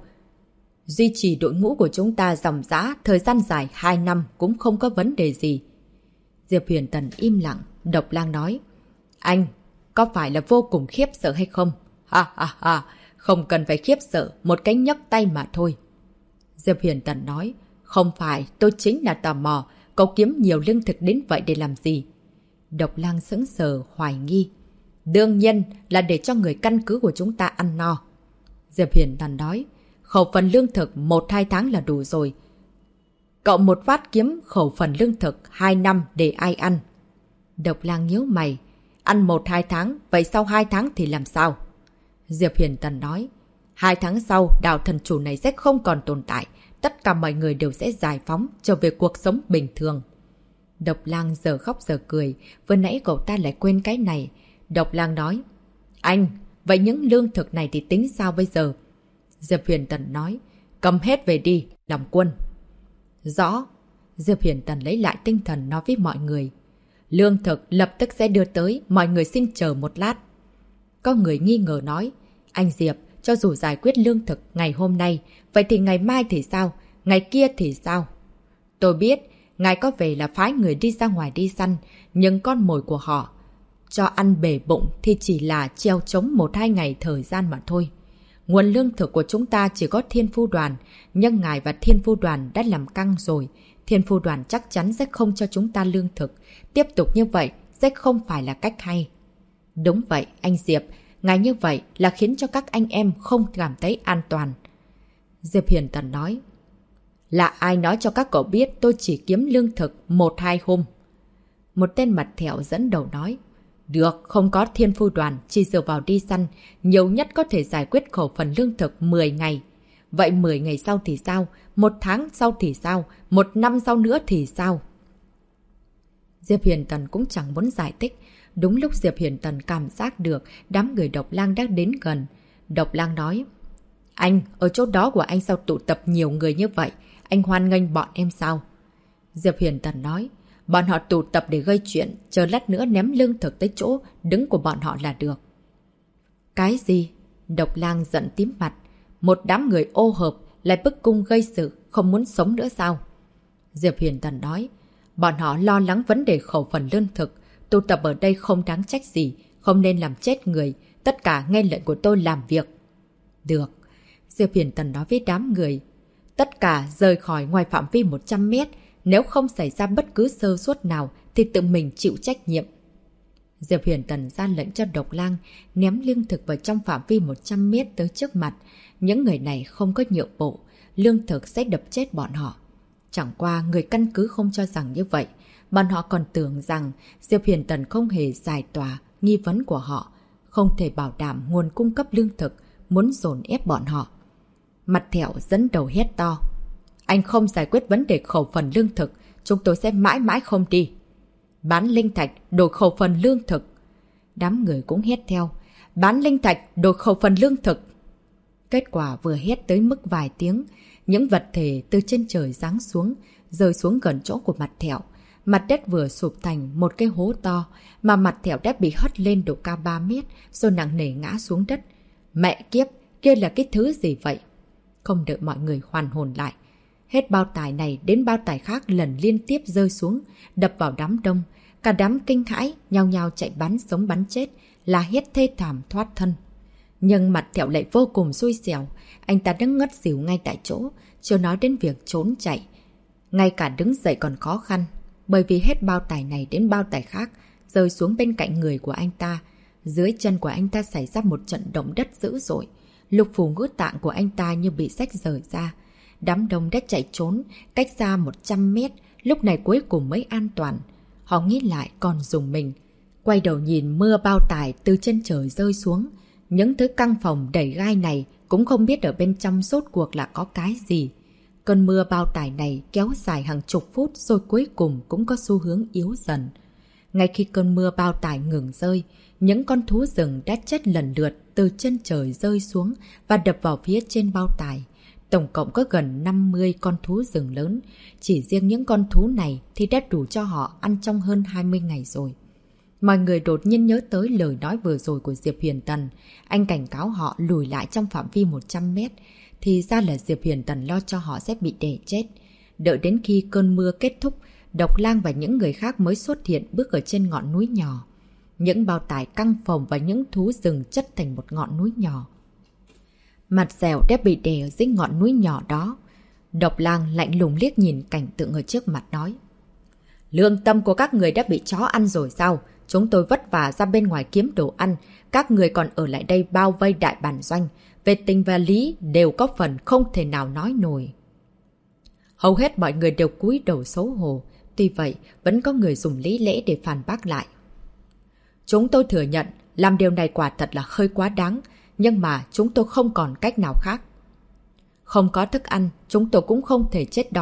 Duy trì đội ngũ của chúng ta dòng dã thời gian dài 2 năm cũng không có vấn đề gì. Diệp Huyền Tần im lặng. Độc Lang nói. Anh, có phải là vô cùng khiếp sợ hay không? Ha ha ha, không cần phải khiếp sợ, một cái nhấc tay mà thôi. Diệp Huyền Tần nói. Không phải, tôi chính là tò mò. Cậu kiếm nhiều lương thực đến vậy để làm gì? Độc Lang sững sờ hoài nghi. Đương nhiên là để cho người căn cứ của chúng ta ăn no. Diệp Huyền Tần nói. Khẩu phần lương thực 1-2 tháng là đủ rồi. Cậu một phát kiếm khẩu phần lương thực 2 năm để ai ăn? Độc Lang nhíu mày. Ăn 1-2 tháng, vậy sau 2 tháng thì làm sao? Diệp Huyền Tần nói. 2 tháng sau, đảo Thần Chủ này sẽ không còn tồn tại. Tất cả mọi người đều sẽ giải phóng, trở về cuộc sống bình thường. Độc Lang giờ khóc giờ cười, vừa nãy cậu ta lại quên cái này. Độc Lang nói, anh, vậy những lương thực này thì tính sao bây giờ? Diệp Huyền Tần nói, cầm hết về đi, làm quân. Rõ. Diệp Huyền Tần lấy lại tinh thần nói với mọi người. Lương thực lập tức sẽ đưa tới, mọi người xin chờ một lát. Có người nghi ngờ nói, anh Diệp, cho dù giải quyết lương thực ngày hôm nay, vậy thì ngày mai thì sao? Ngày kia thì sao? Tôi biết, ngài có về là phái người đi ra ngoài đi săn, nhưng con mồi của họ cho ăn bể bụng thì chỉ là treo trống 1-2 ngày thời gian mà thôi. Nguồn lương thực của chúng ta chỉ có Thiên Phu Đoàn, nhưng ngài và Thiên Phu Đoàn đã làm căng rồi. Thiên Phu Đoàn chắc chắn sẽ không cho chúng ta lương thực. Tiếp tục như vậy sẽ không phải là cách hay. Đúng vậy, anh Diệp, ngài như vậy là khiến cho các anh em không cảm thấy an toàn. Diệp Huyền Tần nói, là ai nói cho các cậu biết tôi chỉ kiếm lương thực 1-2 hôm? Một tên mặt thẹo dẫn đầu nói, được, không có Thiên Phu Đoàn, chỉ dựa vào đi săn, nhiều nhất có thể giải quyết khẩu phần lương thực 10 ngày. Vậy 10 ngày sau thì sao? 1 tháng sau thì sao? 1 năm sau nữa thì sao? Diệp Huyền Tần cũng chẳng muốn giải thích. Đúng lúc Diệp Huyền Tần cảm giác được đám người Độc Lang đang đến gần. Độc Lang nói, anh, ở chỗ đó của anh sao tụ tập nhiều người như vậy? Anh hoan nghênh bọn em sao? Diệp Huyền Tần nói, bọn họ tụ tập để gây chuyện, chờ lát nữa ném lương thực tới chỗ đứng của bọn họ là được. Cái gì? Độc Lang giận tím mặt. Một đám người ô hợp lại bức cung gây sự, không muốn sống nữa sao? Diệp Huyền Tần nói, bọn họ lo lắng vấn đề khẩu phần lương thực, tụ tập ở đây không đáng trách gì, không nên làm chết người, tất cả nghe lệnh của tôi làm việc. Được. Diệp Huyền Tần nói với đám người, tất cả rời khỏi ngoài phạm vi 100 mét, nếu không xảy ra bất cứ sơ suất nào thì tự mình chịu trách nhiệm. Diệp Huyền Tần ra lệnh cho Độc Lang ném lương thực vào trong phạm vi 100 mét tới trước mặt. Những người này không có nhượng bộ, lương thực sẽ đập chết bọn họ. Chẳng qua người căn cứ không cho rằng như vậy. Bọn họ còn tưởng rằng Diệp Huyền Tần không hề giải tỏa nghi vấn của họ, không thể bảo đảm nguồn cung cấp lương thực, muốn dồn ép bọn họ. Mặt thẹo dẫn đầu hét to, anh không giải quyết vấn đề khẩu phần lương thực, chúng tôi sẽ mãi mãi không đi. Bán linh thạch đổi khẩu phần lương thực. Đám người cũng hét theo, bán linh thạch đổi khẩu phần lương thực. Kết quả vừa hét tới mức vài tiếng, những vật thể từ trên trời giáng xuống, rơi xuống gần chỗ của mặt thẹo. Mặt đất vừa sụp thành một cái hố to, mà mặt thẹo đã bị hất lên độ cao 3 mét, rồi nặng nề ngã xuống đất. Mẹ kiếp, kia là cái thứ gì vậy? Không đợi mọi người hoàn hồn lại. Hết bao tải này đến bao tải khác lần liên tiếp rơi xuống, đập vào đám đông. Cả đám kinh hãi, nhao nhao chạy bắn sống bắn chết, la hét thê thảm thoát thân. Nhưng mặt thẹo lại vô cùng xui xẻo, anh ta đứng ngất xỉu ngay tại chỗ, chưa nói đến việc trốn chạy. Ngay cả đứng dậy còn khó khăn, bởi vì hết bao tải này đến bao tải khác, rơi xuống bên cạnh người của anh ta. Dưới chân của anh ta xảy ra một trận động đất dữ dội, lục phủ ngũ tạng của anh ta như bị xách rời ra. Đám đông đã chạy trốn, cách xa 100 mét, lúc này cuối cùng mới an toàn. Họ nghĩ lại còn dùng mình. Quay đầu nhìn mưa bao tải từ trên trời rơi xuống. Những thứ căng phòng đầy gai này cũng không biết ở bên trong rốt cuộc là có cái gì. Cơn mưa bao tải này kéo dài hàng chục phút rồi cuối cùng cũng có xu hướng yếu dần. Ngay khi cơn mưa bao tải ngừng rơi, những con thú rừng đã chết lần lượt từ trên trời rơi xuống và đập vào phía trên bao tải. Tổng cộng có gần 50 con thú rừng lớn. Chỉ riêng những con thú này thì đã đủ cho họ ăn trong hơn 20 ngày rồi. Mọi người đột nhiên nhớ tới lời nói vừa rồi của Diệp Huyền Tần. Anh cảnh cáo họ lùi lại trong phạm vi 100 mét. Thì ra là Diệp Huyền Tần lo cho họ sẽ bị đè chết. Đợi đến khi cơn mưa kết thúc, Độc Lang và những người khác mới xuất hiện bước ở trên ngọn núi nhỏ. Những bao tải căng phòng và những thú rừng chất thành một ngọn núi nhỏ. Mặt dẻo đã bị đè ở dưới ngọn núi nhỏ đó. Độc Lang lạnh lùng liếc nhìn cảnh tượng ở trước mặt nói. Lương tâm của các người đã bị chó ăn rồi sao? Chúng tôi vất vả ra bên ngoài kiếm đồ ăn. Các người còn ở lại đây bao vây đại bản doanh. Về tình và lý đều có phần không thể nào nói nổi. Hầu hết mọi người đều cúi đầu xấu hổ. Tuy vậy, vẫn có người dùng lý lẽ để phản bác lại. Chúng tôi thừa nhận, làm điều này quả thật là hơi quá đáng. Nhưng mà chúng tôi không còn cách nào khác. Không có thức ăn, chúng tôi cũng không thể chết đói.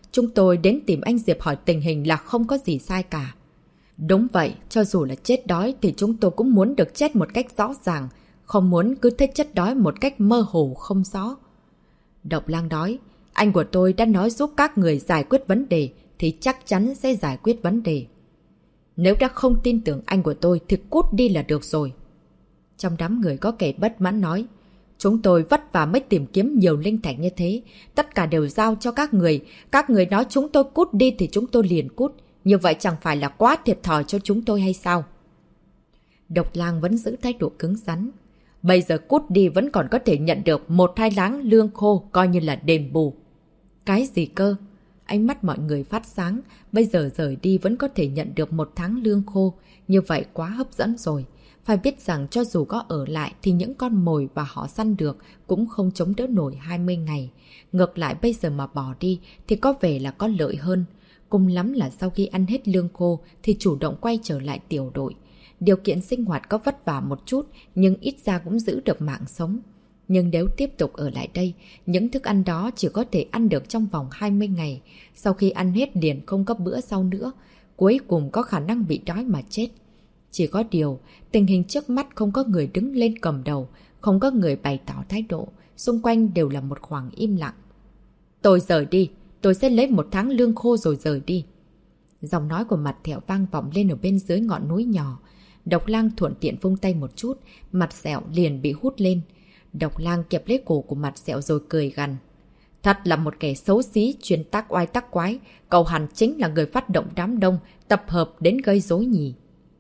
Chúng tôi đến tìm anh Diệp hỏi tình hình là không có gì sai cả. Đúng vậy, cho dù là chết đói thì chúng tôi cũng muốn được chết một cách rõ ràng, không muốn cứ thế chết đói một cách mơ hồ không rõ. Độc Lang nói, anh của tôi đã nói giúp các người giải quyết vấn đề thì chắc chắn sẽ giải quyết vấn đề. Nếu đã không tin tưởng anh của tôi thì cút đi là được rồi. Trong đám người có kẻ bất mãn nói, chúng tôi vất vả mới tìm kiếm nhiều linh thạch như thế, tất cả đều giao cho các người nói chúng tôi cút đi thì chúng tôi liền cút, như vậy chẳng phải là quá thiệt thòi cho chúng tôi hay sao? Độc Lang vẫn giữ thái độ cứng rắn. Bây giờ cút đi vẫn còn có thể nhận được 1-2 tháng lương khô coi như là đền bù. Cái gì cơ? Ánh mắt mọi người phát sáng, bây giờ rời đi vẫn có thể nhận được 1 tháng lương khô, như vậy quá hấp dẫn rồi. Phải biết rằng cho dù có ở lại thì những con mồi và họ săn được cũng không chống đỡ nổi 20 ngày. Ngược lại bây giờ mà bỏ đi thì có vẻ là có lợi hơn. Cùng lắm là sau khi ăn hết lương khô thì chủ động quay trở lại tiểu đội. Điều kiện sinh hoạt có vất vả một chút nhưng ít ra cũng giữ được mạng sống. Nhưng nếu tiếp tục ở lại đây, những thức ăn đó chỉ có thể ăn được trong vòng 20 ngày. Sau khi ăn hết liền không có bữa sau nữa, cuối cùng có khả năng bị đói mà chết. Chỉ có điều, tình hình trước mắt không có người đứng lên cầm đầu, không có người bày tỏ thái độ, xung quanh đều là một khoảng im lặng. Tôi rời đi, tôi sẽ lấy 1 tháng lương khô rồi rời đi. Giọng nói của Mặt Thẹo vang vọng lên ở bên dưới ngọn núi nhỏ. Độc Lang thuận tiện vung tay một chút, Mặt Sẹo liền bị hút lên. Độc Lang kẹp lấy cổ của Mặt Sẹo rồi cười gằn. Thật là một kẻ xấu xí, chuyên tác oai tác quái. Cậu hẳn chính là người phát động đám đông, tập hợp đến gây rối nhỉ.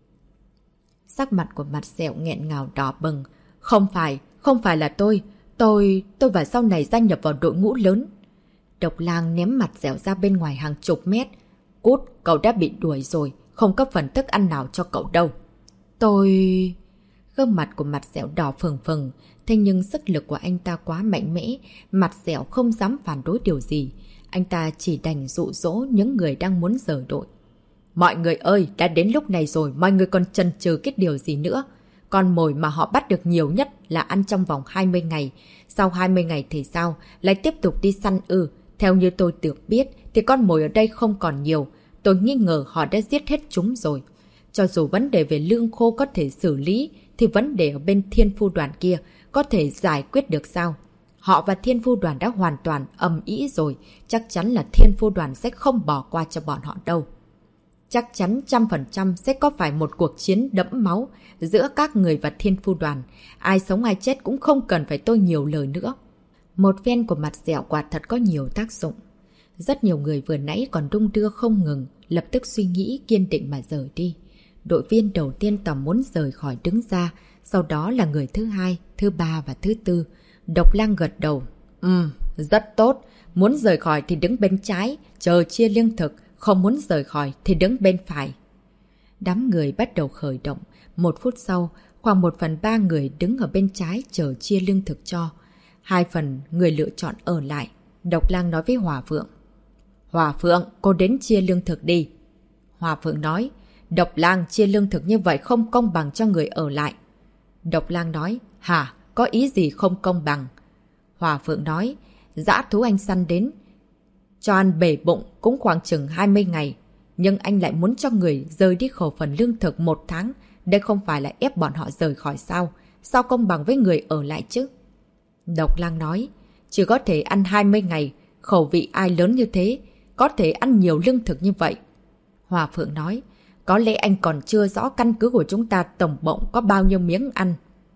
Sắc mặt của Mặt Sẹo nghẹn ngào đỏ bừng. Không phải là tôi và sau này gia nhập vào đội ngũ lớn. Độc Lang ném Mặt Sẹo ra bên ngoài hàng chục mét. Cút, cậu đã bị đuổi rồi, không có phần thức ăn nào cho cậu đâu. Gương mặt của Mặt Sẹo đỏ phừng phừng, thế nhưng sức lực của anh ta quá mạnh mẽ, Mặt Sẹo không dám phản đối điều gì. Anh ta chỉ đành dụ dỗ những người đang muốn rời đội. Mọi người ơi, đã đến lúc này rồi, mọi người còn chần chừ cái điều gì nữa? Con mồi mà họ bắt được nhiều nhất là ăn trong vòng 20 ngày. Sau 20 ngày thì sao? Lại tiếp tục đi săn ư? Theo như tôi được biết thì con mồi ở đây không còn nhiều. Tôi nghi ngờ họ đã giết hết chúng rồi. Cho dù vấn đề về lương khô có thể xử lý thì vấn đề ở bên Thiên Phu Đoàn kia có thể giải quyết được sao? Họ và Thiên Phu Đoàn đã hoàn toàn ầm ĩ rồi. Chắc chắn là Thiên Phu Đoàn sẽ không bỏ qua cho bọn họ đâu. Chắc chắn 100% sẽ có phải một cuộc chiến đẫm máu giữa các người và Thiên Phu Đoàn. Ai sống ai chết cũng không cần phải tôi nhiều lời nữa. Một phen của Mặt Sẹo quả thật có nhiều tác dụng. Rất nhiều người vừa nãy còn đung đưa không ngừng, lập tức suy nghĩ kiên định mà rời đi. Đội viên đầu tiên tầm muốn rời khỏi đứng ra, sau đó là người thứ 2, thứ 3 và thứ 4. Độc Lang gật đầu. Rất tốt. Muốn rời khỏi thì đứng bên trái, chờ chia lương thực. Không muốn rời khỏi thì đứng bên phải. Đám người bắt đầu khởi động. 1 phút sau, khoảng 1/3 người đứng ở bên trái chờ chia lương thực cho. 2 phần người lựa chọn ở lại. Độc Lang nói với Hỏa Phượng. Hỏa Phượng, cô đến chia lương thực đi. Hỏa Phượng nói. Độc Lang, chia lương thực như vậy không công bằng cho người ở lại. Độc Lang nói. Hả? Có ý gì không công bằng? Hỏa Phượng nói. Dã thú anh săn đến cho ăn bể bụng cũng khoảng chừng 20 ngày. Nhưng anh lại muốn cho người rời đi khẩu phần lương thực 1 tháng. Đây không phải là ép bọn họ rời khỏi sao? Sao công bằng với người ở lại chứ? Độc Lang nói. Chỉ có thể ăn 20 ngày. Khẩu vị ai lớn như thế có thể ăn nhiều lương thực như vậy? Hỏa Phượng nói. Có lẽ anh còn chưa rõ căn cứ của chúng ta tổng cộng có bao nhiêu miếng ăn.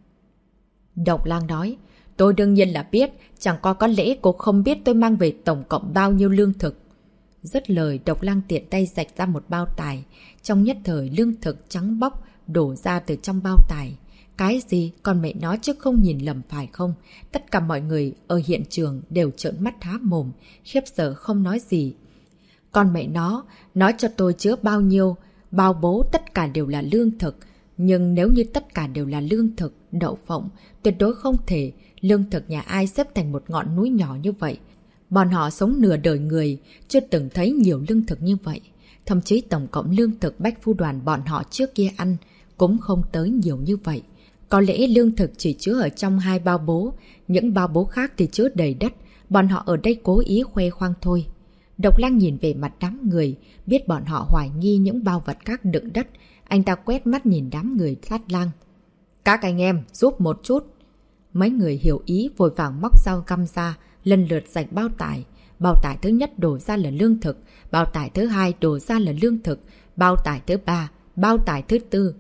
Độc Lang nói. Tôi đương nhiên là biết, chẳng có lẽ cô không biết tôi mang về tổng cộng bao nhiêu lương thực. Dứt lời, Độc Lang tiện tay rạch ra một bao tải. Trong nhất thời lương thực trắng bóc đổ ra từ trong bao tải. Cái gì? Con mẹ nó chứ không nhìn lầm phải không? Tất cả mọi người ở hiện trường đều trợn mắt há mồm, khiếp sợ không nói gì. Con mẹ nó, nói cho tôi chứa bao nhiêu, bao bố tất cả đều là lương thực. Nhưng nếu như tất cả đều là lương thực, đậu phộng, tuyệt đối không thể. Lương thực nhà ai xếp thành một ngọn núi nhỏ như vậy. Bọn họ sống nửa đời người, chưa từng thấy nhiều lương thực như vậy. Thậm chí tổng cộng lương thực Bách Phu Đoàn bọn họ trước kia ăn cũng không tới nhiều như vậy. Có lẽ lương thực chỉ chứa ở trong 2 bao bố, những bao bố khác thì chứa đầy đất. Bọn họ ở đây cố ý khoe khoang thôi. Độc Lang nhìn về mặt đám người, biết bọn họ hoài nghi những bao vật khác đựng đất. Anh ta quét mắt nhìn đám người Sát Lang. Các anh em, giúp một chút. Mấy người hiểu ý vội vàng móc dao găm ra, lần lượt rạch bao tải. Bao tải thứ nhất đổ ra là lương thực, bao tải thứ hai đổ ra là lương thực, bao tải thứ ba, bao tải thứ tư.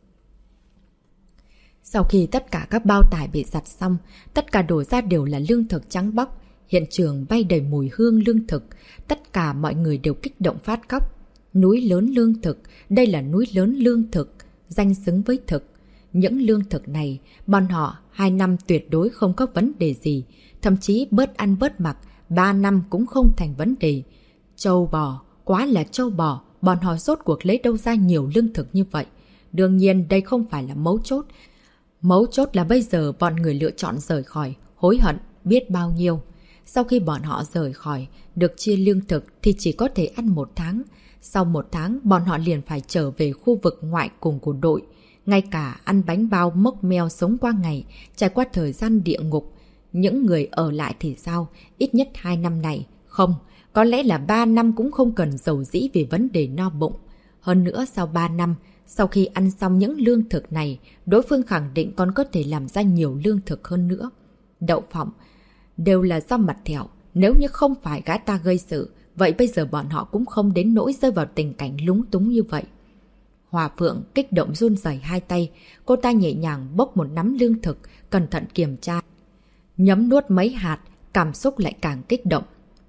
Sau khi tất cả các bao tải bị giặt xong, tất cả đổ ra đều là lương thực trắng bóc. Hiện trường bay đầy mùi hương lương thực, tất cả mọi người đều kích động phát khóc. Núi lớn lương thực, đây là núi lớn lương thực, danh xứng với thực. Những lương thực này, bọn họ 2 năm tuyệt đối không có vấn đề gì, thậm chí bớt ăn bớt mặc, 3 năm cũng không thành vấn đề. Trâu bò, quá là trâu bò, bọn họ rốt cuộc lấy đâu ra nhiều lương thực như vậy. Đương nhiên đây không phải là mấu chốt. Mấu chốt là bây giờ bọn người lựa chọn rời khỏi, hối hận biết bao nhiêu. Sau khi bọn họ rời khỏi, được chia lương thực thì chỉ có thể ăn 1 tháng. Sau 1 tháng, bọn họ liền phải trở về khu vực ngoại cùng của đội. Ngay cả ăn bánh bao mốc meo sống qua ngày, trải qua thời gian địa ngục. Những người ở lại thì sao? Ít nhất 2 năm này. Không, có lẽ là 3 năm cũng không cần dầu dĩ về vấn đề no bụng. Hơn nữa sau 3 năm, sau khi ăn xong những lương thực này, đối phương khẳng định còn có thể làm ra nhiều lương thực hơn nữa. Đậu phộng đều là do mặt thẹo. Nếu như không phải gã ta gây sự, vậy bây giờ bọn họ cũng không đến nỗi rơi vào tình cảnh lúng túng như vậy. Hòa Phượng kích động run rẩy 2 tay. Cô ta nhẹ nhàng bốc một nắm lương thực, cẩn thận kiểm tra. Nhấm nuốt mấy hạt, cảm xúc lại càng kích động.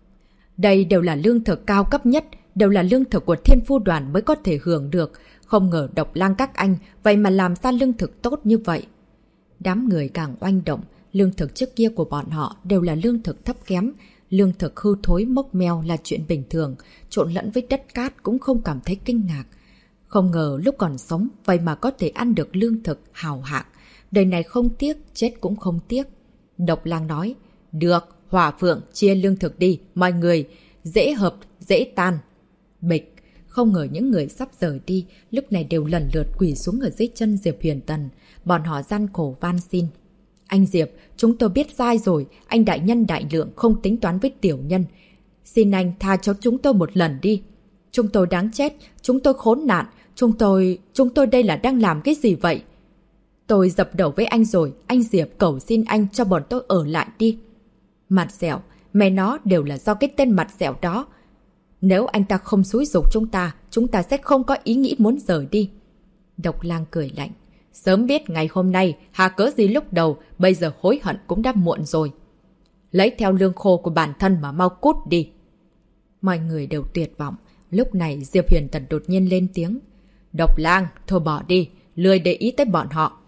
Đây đều là lương thực cao cấp nhất, đều là lương thực của Thiên Phu Đoàn mới có thể hưởng được. Không ngờ Độc Lang các anh, vậy mà làm ra lương thực tốt như vậy. Đám người càng oanh động, lương thực trước kia của bọn họ đều là lương thực thấp kém. Lương thực hư thối mốc meo là chuyện bình thường, trộn lẫn với đất cát cũng không cảm thấy kinh ngạc. Không ngờ lúc còn sống, vậy mà có thể ăn được lương thực hào hạng. Đời này không tiếc, chết cũng không tiếc. Độc Lang nói, được, Hỏa Phượng chia lương thực đi, mọi người, dễ hợp, dễ tan. Bịch, không ngờ những người sắp rời đi, lúc này đều lần lượt quỳ xuống ở dưới chân Diệp Huyền Tần. Bọn họ gian khổ van xin. Anh Diệp, chúng tôi biết sai rồi, anh đại nhân đại lượng không tính toán với tiểu nhân. Xin anh tha cho chúng tôi một lần đi. Chúng tôi đáng chết, chúng tôi khốn nạn, chúng tôi đây là đang làm cái gì vậy? Tôi dập đầu với anh rồi, anh Diệp cầu xin anh cho bọn tôi ở lại đi. Mặt dẻo, mẹ nó đều là do cái tên mặt dẻo đó. Nếu anh ta không xúi giục chúng ta sẽ không có ý nghĩ muốn rời đi. Độc Lang cười lạnh. Sớm biết ngày hôm nay, hà cớ gì lúc đầu, bây giờ hối hận cũng đã muộn rồi. Lấy theo lương khô của bản thân mà mau cút đi. Mọi người đều tuyệt vọng. Lúc này Diệp Huyền Tần đột nhiên lên tiếng. Độc Lang, thôi bỏ đi, lười để ý tới bọn họ.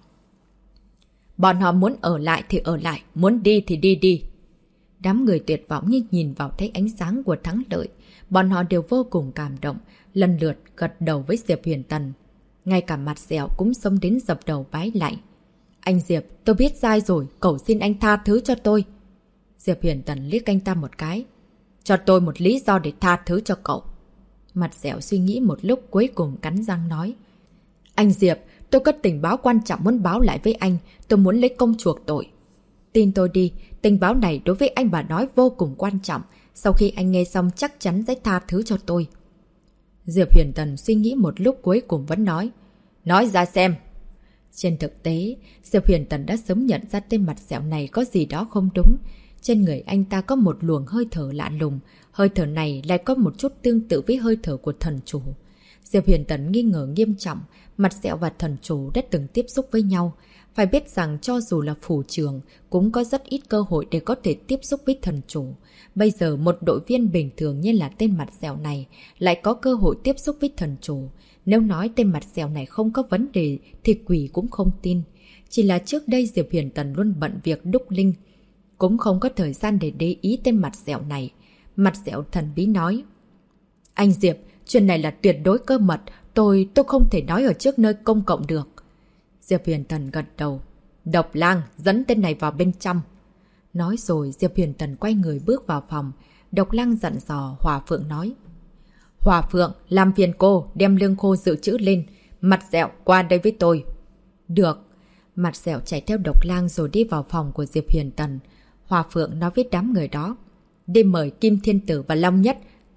Bọn họ muốn ở lại thì ở lại, muốn đi thì đi đi. Đám người tuyệt vọng như nhìn vào thấy ánh sáng của thắng lợi. Bọn họ đều vô cùng cảm động, lần lượt gật đầu với Diệp Huyền Tần. Ngay cả mặt dẻo cũng xông đến dập đầu bái lại. Anh Diệp, tôi biết sai rồi, cầu xin anh tha thứ cho tôi. Diệp Huyền Tần liếc anh ta một cái. Cho tôi một lý do để tha thứ cho cậu. Mặt dẻo suy nghĩ một lúc cuối cùng cắn răng nói. Anh Diệp, tôi có tình báo quan trọng muốn báo lại với anh, tôi muốn lấy công chuộc tội. Tin tôi đi, tình báo này đối với anh bà nói vô cùng quan trọng. Sau khi anh nghe xong chắc chắn sẽ tha thứ cho tôi. Diệp Huyền Tần suy nghĩ một lúc cuối cùng vẫn nói. Nói ra xem. Trên thực tế, Diệp Huyền Tần đã sớm nhận ra tên mặt dẻo này có gì đó không đúng. Trên người anh ta có một luồng hơi thở lạ lùng. Hơi thở này lại có một chút tương tự với hơi thở của thần chủ. Diệp Huyền Tần nghi ngờ nghiêm trọng. Mặt dẻo và thần chủ đã từng tiếp xúc với nhau. Phải biết rằng cho dù là phủ trường, cũng có rất ít cơ hội để có thể tiếp xúc với thần chủ. Bây giờ một đội viên bình thường như là tên mặt dẻo này lại có cơ hội tiếp xúc với thần chủ. Nếu nói tên mặt dẻo này không có vấn đề thì quỷ cũng không tin. Chỉ là trước đây Diệp Huyền Tần luôn bận việc đúc linh, cũng không có thời gian để để ý tên mặt dẻo này. Mặt dẻo thần bí nói. Anh Diệp, chuyện này là tuyệt đối cơ mật, tôi không thể nói ở trước nơi công cộng được. Diệp Huyền Tần gật đầu. Độc Lang, dẫn tên này vào bên trong. Nói rồi Diệp Huyền Tần quay người bước vào phòng. Độc Lang dặn dò Hòa Phượng nói. Hòa Phượng, làm phiền cô, đem lương khô dự trữ lên. Mặt dẻo, qua đây với tôi. Được. Mặt dẻo chạy theo Độc Lang rồi đi vào phòng của Diệp Huyền Tần. Hòa Phượng nói với đám người đó. Đi mời Kim Thiên Tử và Long Nhất,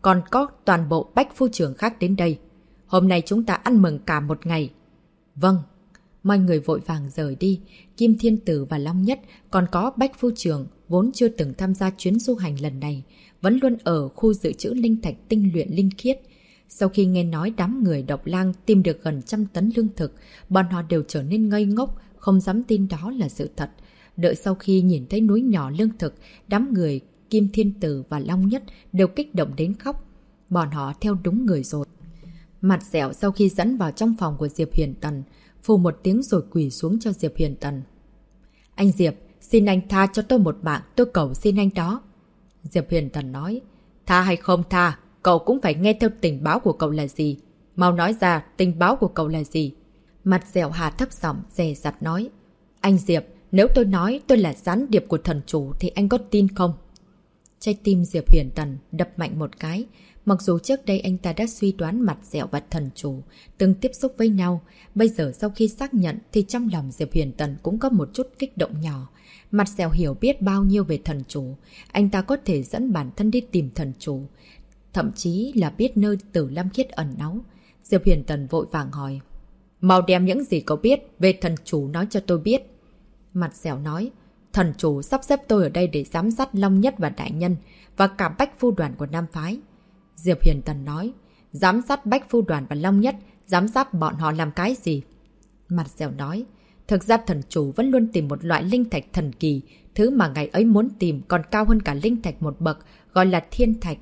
còn có toàn bộ Bách Phu Trưởng khác đến đây. Hôm nay chúng ta ăn mừng cả một ngày. Vâng. Mọi người vội vàng rời đi. Kim Thiên Tử và Long Nhất còn có Bách Phu Trưởng vốn chưa từng tham gia chuyến du hành lần này, vẫn luôn ở khu dự trữ linh thạch tinh luyện linh khiết. Sau khi nghe nói đám người Độc Lang tìm được gần 100 tấn lương thực, bọn họ đều trở nên ngây ngốc, không dám tin đó là sự thật. Đợi sau khi nhìn thấy núi nhỏ lương thực, đám người Kim Thiên Tử và Long Nhất đều kích động đến khóc. Bọn họ theo đúng người rồi. Mặt dẻo sau khi dẫn vào trong phòng của Diệp Huyền Tần, phù một tiếng rồi quỳ xuống cho Diệp Huyền Tần. Anh Diệp, xin anh tha cho tôi một mạng, tôi cầu xin anh đó. Diệp Huyền Tần nói, tha hay không tha, cậu cũng phải nghe theo tình báo của cậu là gì. Mau nói ra tình báo của cậu là gì. Mặt dẻo hạ thấp giọng dè dặt nói, anh Diệp, nếu tôi nói tôi là gián điệp của thần chủ thì anh có tin không? Trái tim Diệp Huyền Tần đập mạnh một cái. Mặc dù trước đây anh ta đã suy đoán Mặt Dẻo và thần chủ từng tiếp xúc với nhau, bây giờ sau khi xác nhận thì trong lòng Diệp Huyền Tần cũng có một chút kích động nhỏ. Mặt Dẻo hiểu biết bao nhiêu về thần chủ, anh ta có thể dẫn bản thân đi tìm thần chủ, thậm chí là biết nơi Tử Lam Khiết ẩn náu. Diệp Huyền Tần vội vàng hỏi, mau đem những gì cậu biết về thần chủ nói cho tôi biết. Mặt Dẻo nói, thần chủ sắp xếp tôi ở đây để giám sát Long Nhất và Đại Nhân và cả Bách Phu Đoàn của Nam Phái. Diệp Huyền Tần nói, giám sát Bách Phu Đoàn và Long Nhất, giám sát bọn họ làm cái gì? Mặt Dẻo nói, thực ra thần chủ vẫn luôn tìm một loại linh thạch thần kỳ, thứ mà ngày ấy muốn tìm còn cao hơn cả linh thạch một bậc, gọi là thiên thạch.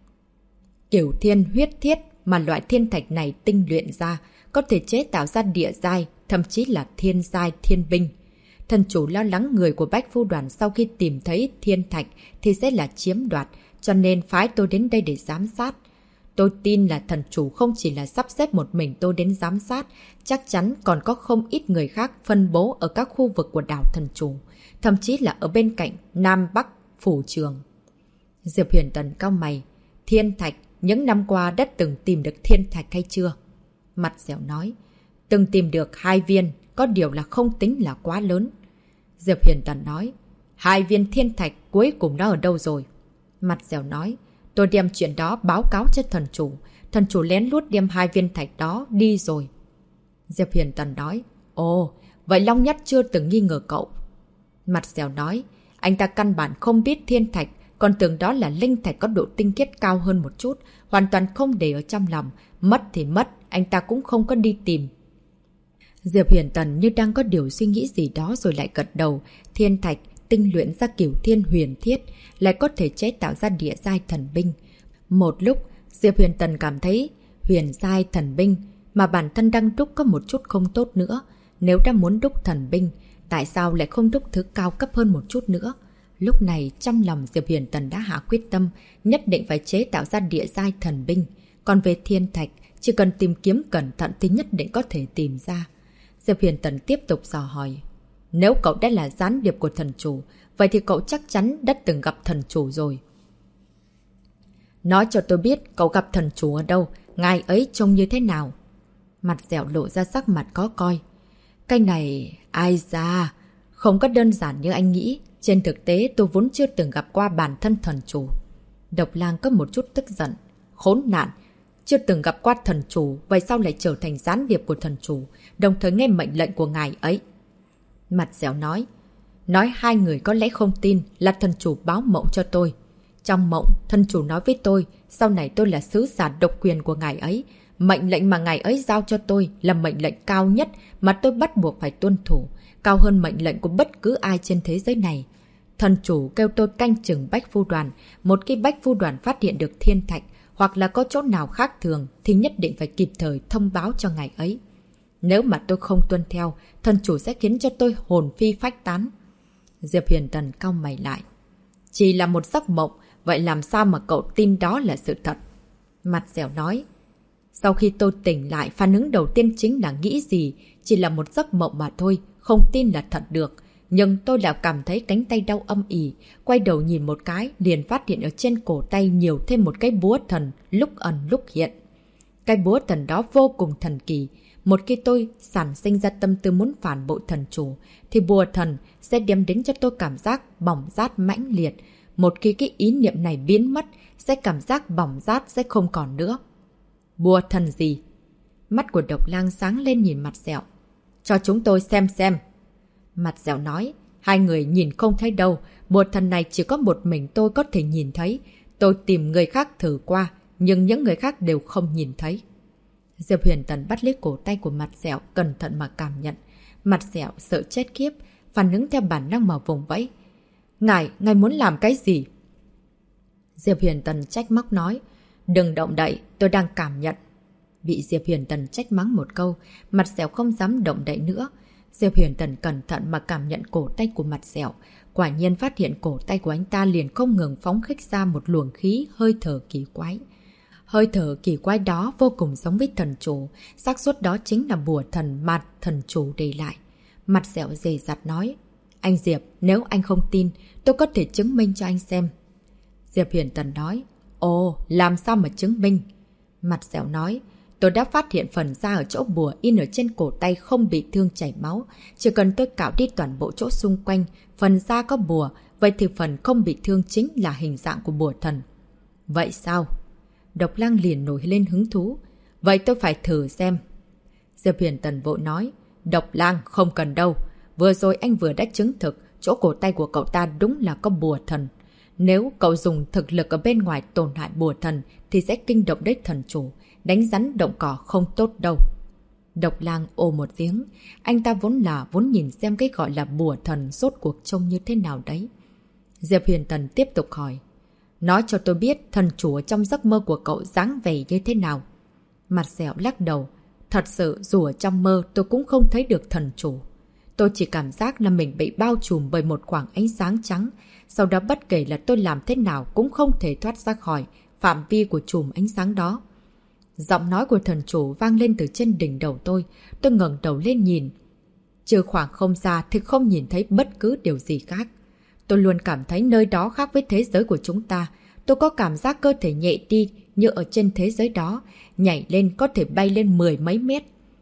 Kiểu thiên huyết thiết mà loại thiên thạch này tinh luyện ra, có thể chế tạo ra địa giai, thậm chí là thiên giai thiên binh. Thần chủ lo lắng người của Bách Phu Đoàn sau khi tìm thấy thiên thạch thì sẽ là chiếm đoạt, cho nên phái tôi đến đây để giám sát. Tôi tin là thần chủ không chỉ là sắp xếp một mình tôi đến giám sát, chắc chắn còn có không ít người khác phân bố ở các khu vực của đảo thần chủ, thậm chí là ở bên cạnh Nam Bắc Phủ Trường. Diệp Huyền Tần cau mày, thiên thạch, những năm qua đã từng tìm được thiên thạch hay chưa? Mặt Dẻo nói, từng tìm được 2 viên, có điều là không tính là quá lớn. Diệp Huyền Tần nói, 2 viên thiên thạch cuối cùng nó ở đâu rồi? Mặt Dẻo nói, tôi đem chuyện đó báo cáo cho thần chủ. Thần chủ lén lút đem 2 viên thạch đó đi rồi. Diệp Huyền Tần nói, ồ, vậy Long Nhất chưa từng nghi ngờ cậu. Mặt Dẻo nói, anh ta căn bản không biết thiên thạch, còn tưởng đó là linh thạch có độ tinh khiết cao hơn một chút, hoàn toàn không để ở trong lòng. Mất thì mất, anh ta cũng không có đi tìm. Diệp Huyền Tần như đang có điều suy nghĩ gì đó rồi lại gật đầu. Thiên thạch tinh luyện ra kiểu thiên huyền thiết, lại có thể chế tạo ra địa giai thần binh. Một lúc, Diệp Huyền Tần cảm thấy huyền giai thần binh mà bản thân đang đúc có một chút không tốt nữa. Nếu đã muốn đúc thần binh, tại sao lại không đúc thứ cao cấp hơn một chút nữa? Lúc này trong lòng Diệp Huyền Tần đã hạ quyết tâm, nhất định phải chế tạo ra địa giai thần binh. Còn về thiên thạch, chỉ cần tìm kiếm cẩn thận thì nhất định có thể tìm ra. Diệp Huyền Tần tiếp tục dò hỏi, nếu cậu đã là gián điệp của thần chủ, vậy thì cậu chắc chắn đã từng gặp thần chủ rồi. Nói cho tôi biết cậu gặp thần chủ ở đâu, ngài ấy trông như thế nào? Mặt Dẻo lộ ra sắc mặt có coi. Cái này, ai da, không có đơn giản như anh nghĩ. Trên thực tế tôi vốn chưa từng gặp qua bản thân thần chủ. Độc Lang có một chút tức giận. Khốn nạn, chưa từng gặp qua thần chủ, vậy sao lại trở thành gián điệp của thần chủ, đồng thời nghe mệnh lệnh của ngài ấy? Mặt Dẻo nói 2 người có lẽ không tin là thần chủ báo mộng cho tôi. Trong mộng, thần chủ nói với tôi, sau này tôi là sứ giả độc quyền của ngài ấy. Mệnh lệnh mà ngài ấy giao cho tôi là mệnh lệnh cao nhất mà tôi bắt buộc phải tuân thủ, cao hơn mệnh lệnh của bất cứ ai trên thế giới này. Thần chủ kêu tôi canh chừng Bách Phu Đoàn, một khi Bách Phu Đoàn phát hiện được thiên thạch hoặc là có chỗ nào khác thường thì nhất định phải kịp thời thông báo cho ngài ấy. Nếu mà tôi không tuân theo, thần chủ sẽ khiến cho tôi hồn phi phách tán. Diệp Huyền Tần cau mày lại. Chỉ là một giấc mộng, vậy làm sao mà cậu tin đó là sự thật? Mặt Dẻo nói. Sau khi tôi tỉnh lại, phản ứng đầu tiên chính là nghĩ gì, chỉ là một giấc mộng mà thôi, không tin là thật được. Nhưng tôi lại cảm thấy cánh tay đau âm ỉ, quay đầu nhìn một cái, liền phát hiện ở trên cổ tay nhiều thêm một cái búa thần, lúc ẩn lúc hiện. Cái búa thần đó vô cùng thần kỳ. Một khi tôi sản sinh ra tâm tư muốn phản bội thần chủ, thì bùa thần sẽ đem đến cho tôi cảm giác bỏng rát mãnh liệt. một khi cái ý niệm này biến mất, sẽ cảm giác bỏng rát sẽ không còn nữa. Bùa thần gì? Mắt của Độc Lang sáng lên nhìn Mặt Sẹo. Cho chúng tôi xem. Mặt Sẹo nói, hai người nhìn không thấy đâu, bùa thần này chỉ có một mình tôi có thể nhìn thấy. Tôi tìm người khác thử qua, nhưng những người khác đều không nhìn thấy. Diệp Huyền Tần bắt lấy cổ tay của Mặt Sẹo, cẩn thận mà cảm nhận. Mặt Sẹo sợ chết khiếp, phản ứng theo bản năng mà vùng vẫy. Ngài muốn làm cái gì? Diệp Huyền Tần trách móc nói, đừng động đậy, tôi đang cảm nhận. Bị Diệp Huyền Tần trách mắng một câu, Mặt Sẹo không dám động đậy nữa. Diệp Huyền Tần cẩn thận mà cảm nhận cổ tay của Mặt Sẹo. Quả nhiên phát hiện cổ tay của anh ta liền không ngừng phóng khích ra một luồng khí hơi thở kỳ quái. Hơi thở kỳ quái đó vô cùng giống với thần chủ, xác suất đó chính là bùa thần mà thần chủ để lại. Mặt Sẹo dè dặt nói, anh Diệp, nếu anh không tin, tôi có thể chứng minh cho anh xem. Diệp Huyền Tần nói, ồ, làm sao mà chứng minh? Mặt Sẹo nói, tôi đã phát hiện phần da ở chỗ bùa in ở trên cổ tay không bị thương chảy máu. Chỉ cần tôi cạo đi toàn bộ chỗ xung quanh, phần da có bùa, vậy thì phần không bị thương chính là hình dạng của bùa thần. Vậy sao? Độc Lang liền nổi lên hứng thú. Vậy tôi phải thử xem. Diệp Huyền Tần vội nói, Độc Lang không cần đâu. Vừa rồi anh vừa đã chứng thực, chỗ cổ tay của cậu ta đúng là có bùa thần. Nếu cậu dùng thực lực ở bên ngoài tổn hại bùa thần thì sẽ kinh động đến thần chủ. Đánh rắn động cỏ không tốt đâu. Độc Lang ồ một tiếng. Anh ta vốn nhìn xem cái gọi là bùa thần rốt cuộc trông như thế nào đấy. Diệp Huyền Tần tiếp tục hỏi. Nói cho tôi biết thần chủ ở trong giấc mơ của cậu dáng vẻ như thế nào. Mặt Sẹo lắc đầu. Thật sự dù ở trong mơ tôi cũng không thấy được thần chủ. Tôi chỉ cảm giác là mình bị bao trùm bởi một khoảng ánh sáng trắng. Sau đó bất kể là tôi làm thế nào cũng không thể thoát ra khỏi phạm vi của chùm ánh sáng đó. Giọng nói của thần chủ vang lên từ trên đỉnh đầu tôi. Tôi ngẩng đầu lên nhìn. Trừ khoảng không ra thì không nhìn thấy bất cứ điều gì khác. Tôi luôn cảm thấy nơi đó khác với thế giới của chúng ta. Tôi có cảm giác cơ thể nhẹ đi như ở trên thế giới đó. Nhảy lên có thể bay lên 10 mấy mét.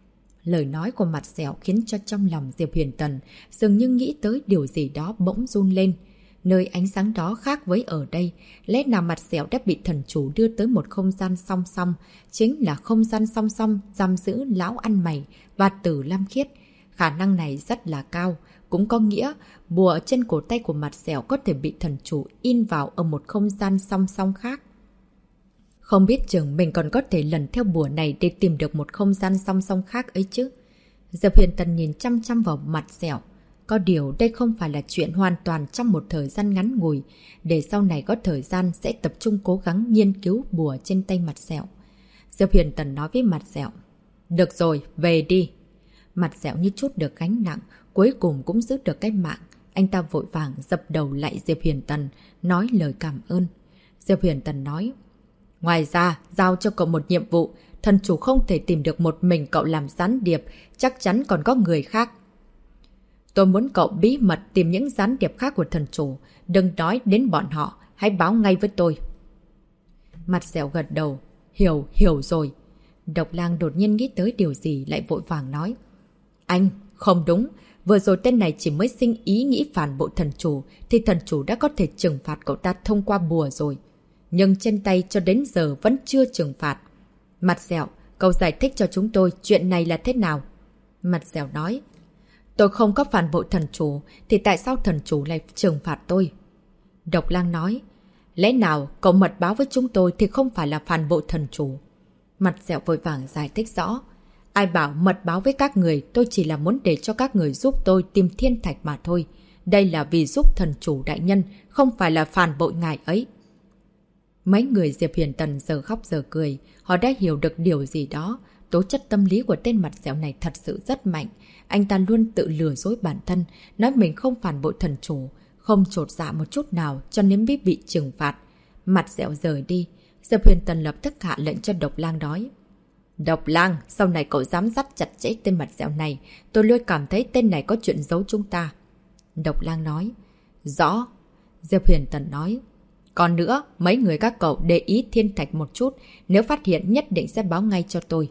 Lời nói của Mặt Sẹo khiến cho trong lòng Diệp Huyền Tần dường như nghĩ tới điều gì đó bỗng run lên. Nơi ánh sáng đó khác với ở đây, lẽ nào Mặt Sẹo đã bị thần chủ đưa tới một không gian song song, chính là không gian song song giam giữ lão ăn mày và Tử Lam Khiết. Khả năng này rất là cao, cũng có nghĩa bùa ở trên cổ tay của Mặt Sẹo có thể bị thần chủ in vào ở một không gian song song khác. Không biết chừng mình còn có thể lần theo bùa này để tìm được một không gian song song khác ấy chứ. Diệp Huyền Tần nhìn chăm chăm vào Mặt Sẹo. Có điều đây không phải là chuyện hoàn toàn trong một thời gian ngắn ngủi. Để sau này có thời gian sẽ tập trung cố gắng nghiên cứu bùa trên tay Mặt Sẹo. Diệp Huyền Tần nói với Mặt Sẹo. Được rồi, về đi. Mặt Sẹo như chút được gánh nặng, cuối cùng cũng giữ được cái mạng. Anh ta vội vàng dập đầu lại Diệp Huyền Tần, nói lời cảm ơn. Diệp Huyền Tần nói. Ngoài ra, giao cho cậu một nhiệm vụ. Thần chủ không thể tìm được một mình cậu làm gián điệp, chắc chắn còn có người khác. Tôi muốn cậu bí mật tìm những gián điệp khác của thần chủ. Đừng nói đến bọn họ, hãy báo ngay với tôi. Mặt Sẹo gật đầu. Hiểu rồi. Độc Lang đột nhiên nghĩ tới điều gì lại vội vàng nói. Anh, không đúng. Vừa rồi tên này chỉ mới sinh ý nghĩ phản bội thần chủ, thì thần chủ đã có thể trừng phạt cậu ta thông qua bùa rồi. Nhưng trên tay cho đến giờ vẫn chưa trừng phạt. Mặt Sẹo, cậu giải thích cho chúng tôi chuyện này là thế nào? Mặt Sẹo nói. Tôi không có phản bội thần chủ, thì tại sao thần chủ lại trừng phạt tôi? Độc Lang nói. Lẽ nào cậu mật báo với chúng tôi thì không phải là phản bội thần chủ? Mặt Sẹo vội vàng giải thích rõ. Ai bảo mật báo với các người, tôi chỉ là muốn để cho các người giúp tôi tìm thiên thạch mà thôi. Đây là vì giúp thần chủ đại nhân, không phải là phản bội ngài ấy. Mấy người Diệp Huyền Tần giờ khóc giờ cười, họ đã hiểu được điều gì đó. Tố chất tâm lý của tên Mặt Sẹo này thật sự rất mạnh. Anh ta luôn tự lừa dối bản thân, nói mình không phản bội thần chủ, không chột dạ một chút nào cho nên bị trừng phạt. Mặt Sẹo rời đi, Diệp Huyền Tần lập tức hạ lệnh cho Độc Lang nói. Độc Lang, sau này cậu dám dắt chặt chẽ tên Mặt Sẹo này, tôi luôn cảm thấy tên này có chuyện giấu chúng ta. Độc Lang nói. Rõ. Diệp Huyền Tần nói. Còn nữa, mấy người các cậu để ý thiên thạch một chút, nếu phát hiện nhất định sẽ báo ngay cho tôi.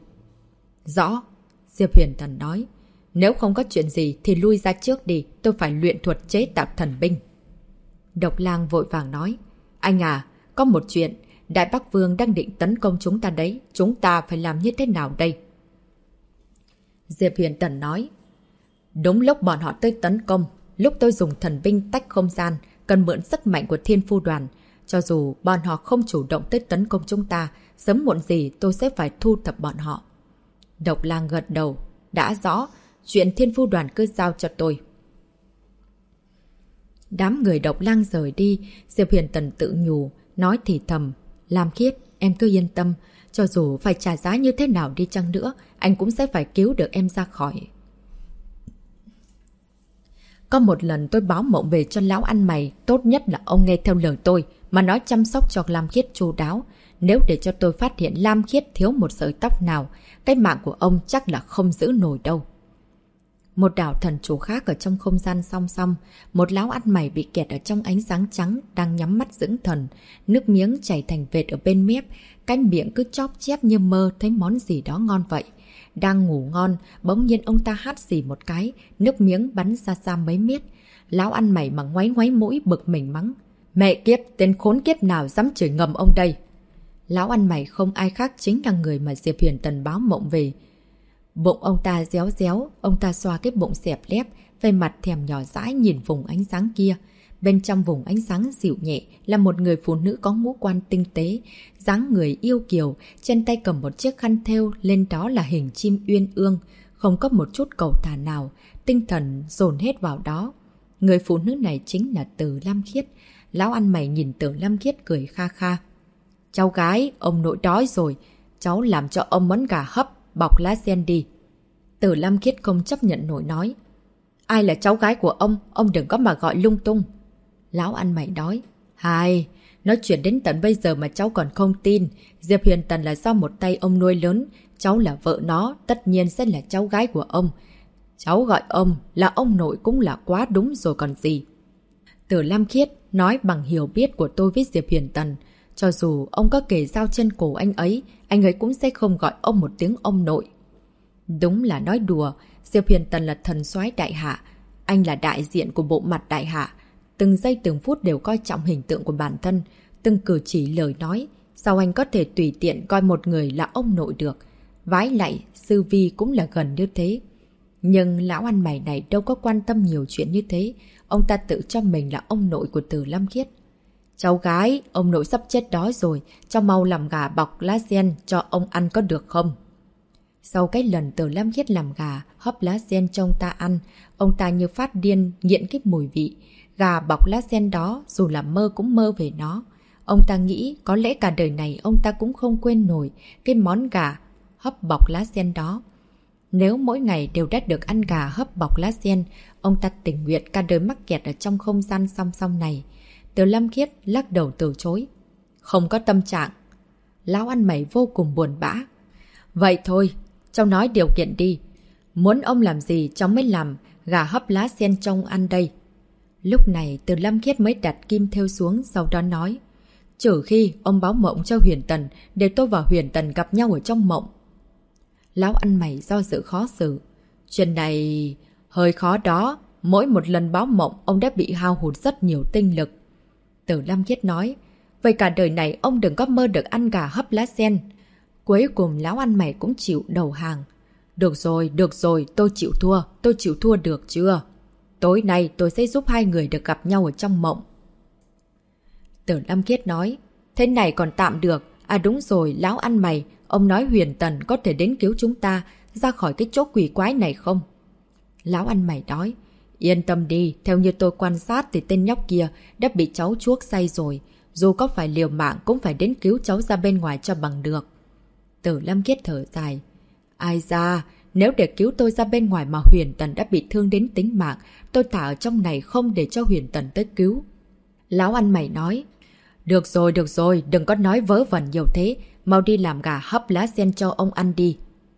Rõ. Diệp Huyền Tần nói. Nếu không có chuyện gì thì lui ra trước đi, tôi phải luyện thuật chế tạo thần binh. Độc Lang vội vàng nói. Anh à, có một chuyện. Đại Bắc Vương đang định tấn công chúng ta đấy. Chúng ta phải làm như thế nào đây? Diệp Huyền Tần nói. Đúng lúc bọn họ tới tấn công, lúc tôi dùng thần binh tách không gian, cần mượn sức mạnh của Thiên Phu Đoàn. Cho dù bọn họ không chủ động tới tấn công chúng ta, sớm muộn gì tôi sẽ phải thu thập bọn họ. Độc Lang gật đầu. Đã rõ, chuyện Thiên Phu Đoàn cứ giao cho tôi. Đám người Độc Lang rời đi, Diệp Huyền Tần tự nhủ, nói thì thầm. Lam Khiết, em cứ yên tâm, cho dù phải trả giá như thế nào đi chăng nữa, anh cũng sẽ phải cứu được em ra khỏi. Có một lần tôi báo mộng về cho lão ăn mày, tốt nhất là ông nghe theo lời tôi, mà nói chăm sóc cho Lam Khiết chu đáo. Nếu để cho tôi phát hiện Lam Khiết thiếu một sợi tóc nào, cái mạng của ông chắc là không giữ nổi đâu. Một đảo thần chủ khác ở trong không gian song song, một lão ăn mày bị kẹt ở trong ánh sáng trắng, đang nhắm mắt dưỡng thần. Nước miếng chảy thành vệt ở bên mép, cái miệng cứ chóp chép như mơ thấy món gì đó ngon vậy. Đang ngủ ngon, bỗng nhiên ông ta hát xì một cái, nước miếng bắn ra xa mấy mét. Lão ăn mày mà ngoáy ngoáy mũi bực mình mắng. Mẹ kiếp, tên khốn kiếp nào dám chửi ngầm ông đây? Lão ăn mày không ai khác chính là người mà Diệp Huyền Tần báo mộng về. Bụng ông ta réo réo, ông ta xoa cái bụng xẹp lép, về mặt thèm nhỏ dãi nhìn vùng ánh sáng kia. Bên trong vùng ánh sáng dịu nhẹ là một người phụ nữ có ngũ quan tinh tế, dáng người yêu kiều, trên tay cầm một chiếc khăn thêu, lên đó là hình chim uyên ương, không có một chút cầu thả nào, tinh thần dồn hết vào đó. Người phụ nữ này chính là Từ Lam Khiết. Lão ăn mày nhìn Từ Lam Khiết cười kha kha. Cháu gái, ông nội đói rồi, cháu làm cho ông món gà hấp, bọc lá sen đi. Từ Lam Khiết không chấp nhận nổi nói. Ai là cháu gái của ông đừng có mà gọi lung tung. Lão ăn mày đói. Hai, nói chuyện đến tận bây giờ mà cháu còn không tin. Diệp Huyền Tần là do một tay ông nuôi lớn. Cháu là vợ nó, tất nhiên sẽ là cháu gái của ông. Cháu gọi ông là ông nội cũng là quá đúng rồi còn gì. Từ Lam Khiết nói bằng hiểu biết của tôi với Diệp Huyền Tần. Cho dù ông có kề dao chân cổ anh ấy cũng sẽ không gọi ông một tiếng ông nội. Đúng là nói đùa, Diệp Huyền Tần là thần soái đại hạ. Anh là đại diện của bộ mặt đại hạ. Từng giây từng phút đều coi trọng hình tượng của bản thân, từng cử chỉ lời nói. Sao anh có thể tùy tiện coi một người là ông nội được? Vái lại, Sư Vi cũng là gần như thế. Nhưng lão ăn mày này đâu có quan tâm nhiều chuyện như thế. Ông ta tự cho mình là ông nội của Từ Lam Khiết. Cháu gái, ông nội sắp chết đói rồi, cho mau làm gà bọc lá sen cho ông ăn có được không? Sau cái lần Từ Lam Khiết làm gà, hấp lá sen cho ông ta ăn, ông ta như phát điên, nghiện cái mùi vị. Gà bọc lá sen đó, dù là mơ cũng mơ về nó. Ông ta nghĩ có lẽ cả đời này ông ta cũng không quên nổi cái món gà hấp bọc lá sen đó. Nếu mỗi ngày đều đã được ăn gà hấp bọc lá sen, ông ta tình nguyện cả đời mắc kẹt ở trong không gian song song này. Từ Lam Khiết lắc đầu từ chối. Không có tâm trạng. Lão ăn mày vô cùng buồn bã. Vậy thôi, cháu nói điều kiện đi. Muốn ông làm gì cháu mới làm, gà hấp lá sen cho ông ăn đây. Lúc này Từ Lam Khiết mới đặt kim thêu xuống, sau đó nói. Trừ khi ông báo mộng cho Huyền Tần, để tôi và Huyền Tần gặp nhau ở trong mộng. Lão ăn mày do dự khó xử. Chuyện này hơi khó đó. Mỗi một lần báo mộng, ông đã bị hao hụt rất nhiều tinh lực. Từ Lam Khiết nói. Vậy cả đời này ông đừng có mơ được ăn gà hấp lá sen. Cuối cùng lão ăn mày cũng chịu đầu hàng. Được rồi, tôi chịu thua được chưa? Tối nay tôi sẽ giúp hai người được gặp nhau ở trong mộng. Từ Lam Khiết nói. Thế này còn tạm được. À đúng rồi, lão ăn mày, ông nói Huyền Tần có thể đến cứu chúng ta ra khỏi cái chỗ quỷ quái này không? Lão ăn mày nói. Yên tâm đi, theo như tôi quan sát thì tên nhóc kia đã bị cháu chuốc say rồi. Dù có phải liều mạng cũng phải đến cứu cháu ra bên ngoài cho bằng được. Từ Lam Khiết thở dài. Ai ra, nếu để cứu tôi ra bên ngoài mà Huyền Tần đã bị thương đến tính mạng, tôi thả ở trong này không để cho Huyền Tần tới cứu. Lão ăn mày nói. Được rồi, đừng có nói vớ vẩn nhiều thế, mau đi làm gà hấp lá sen cho ông ăn đi.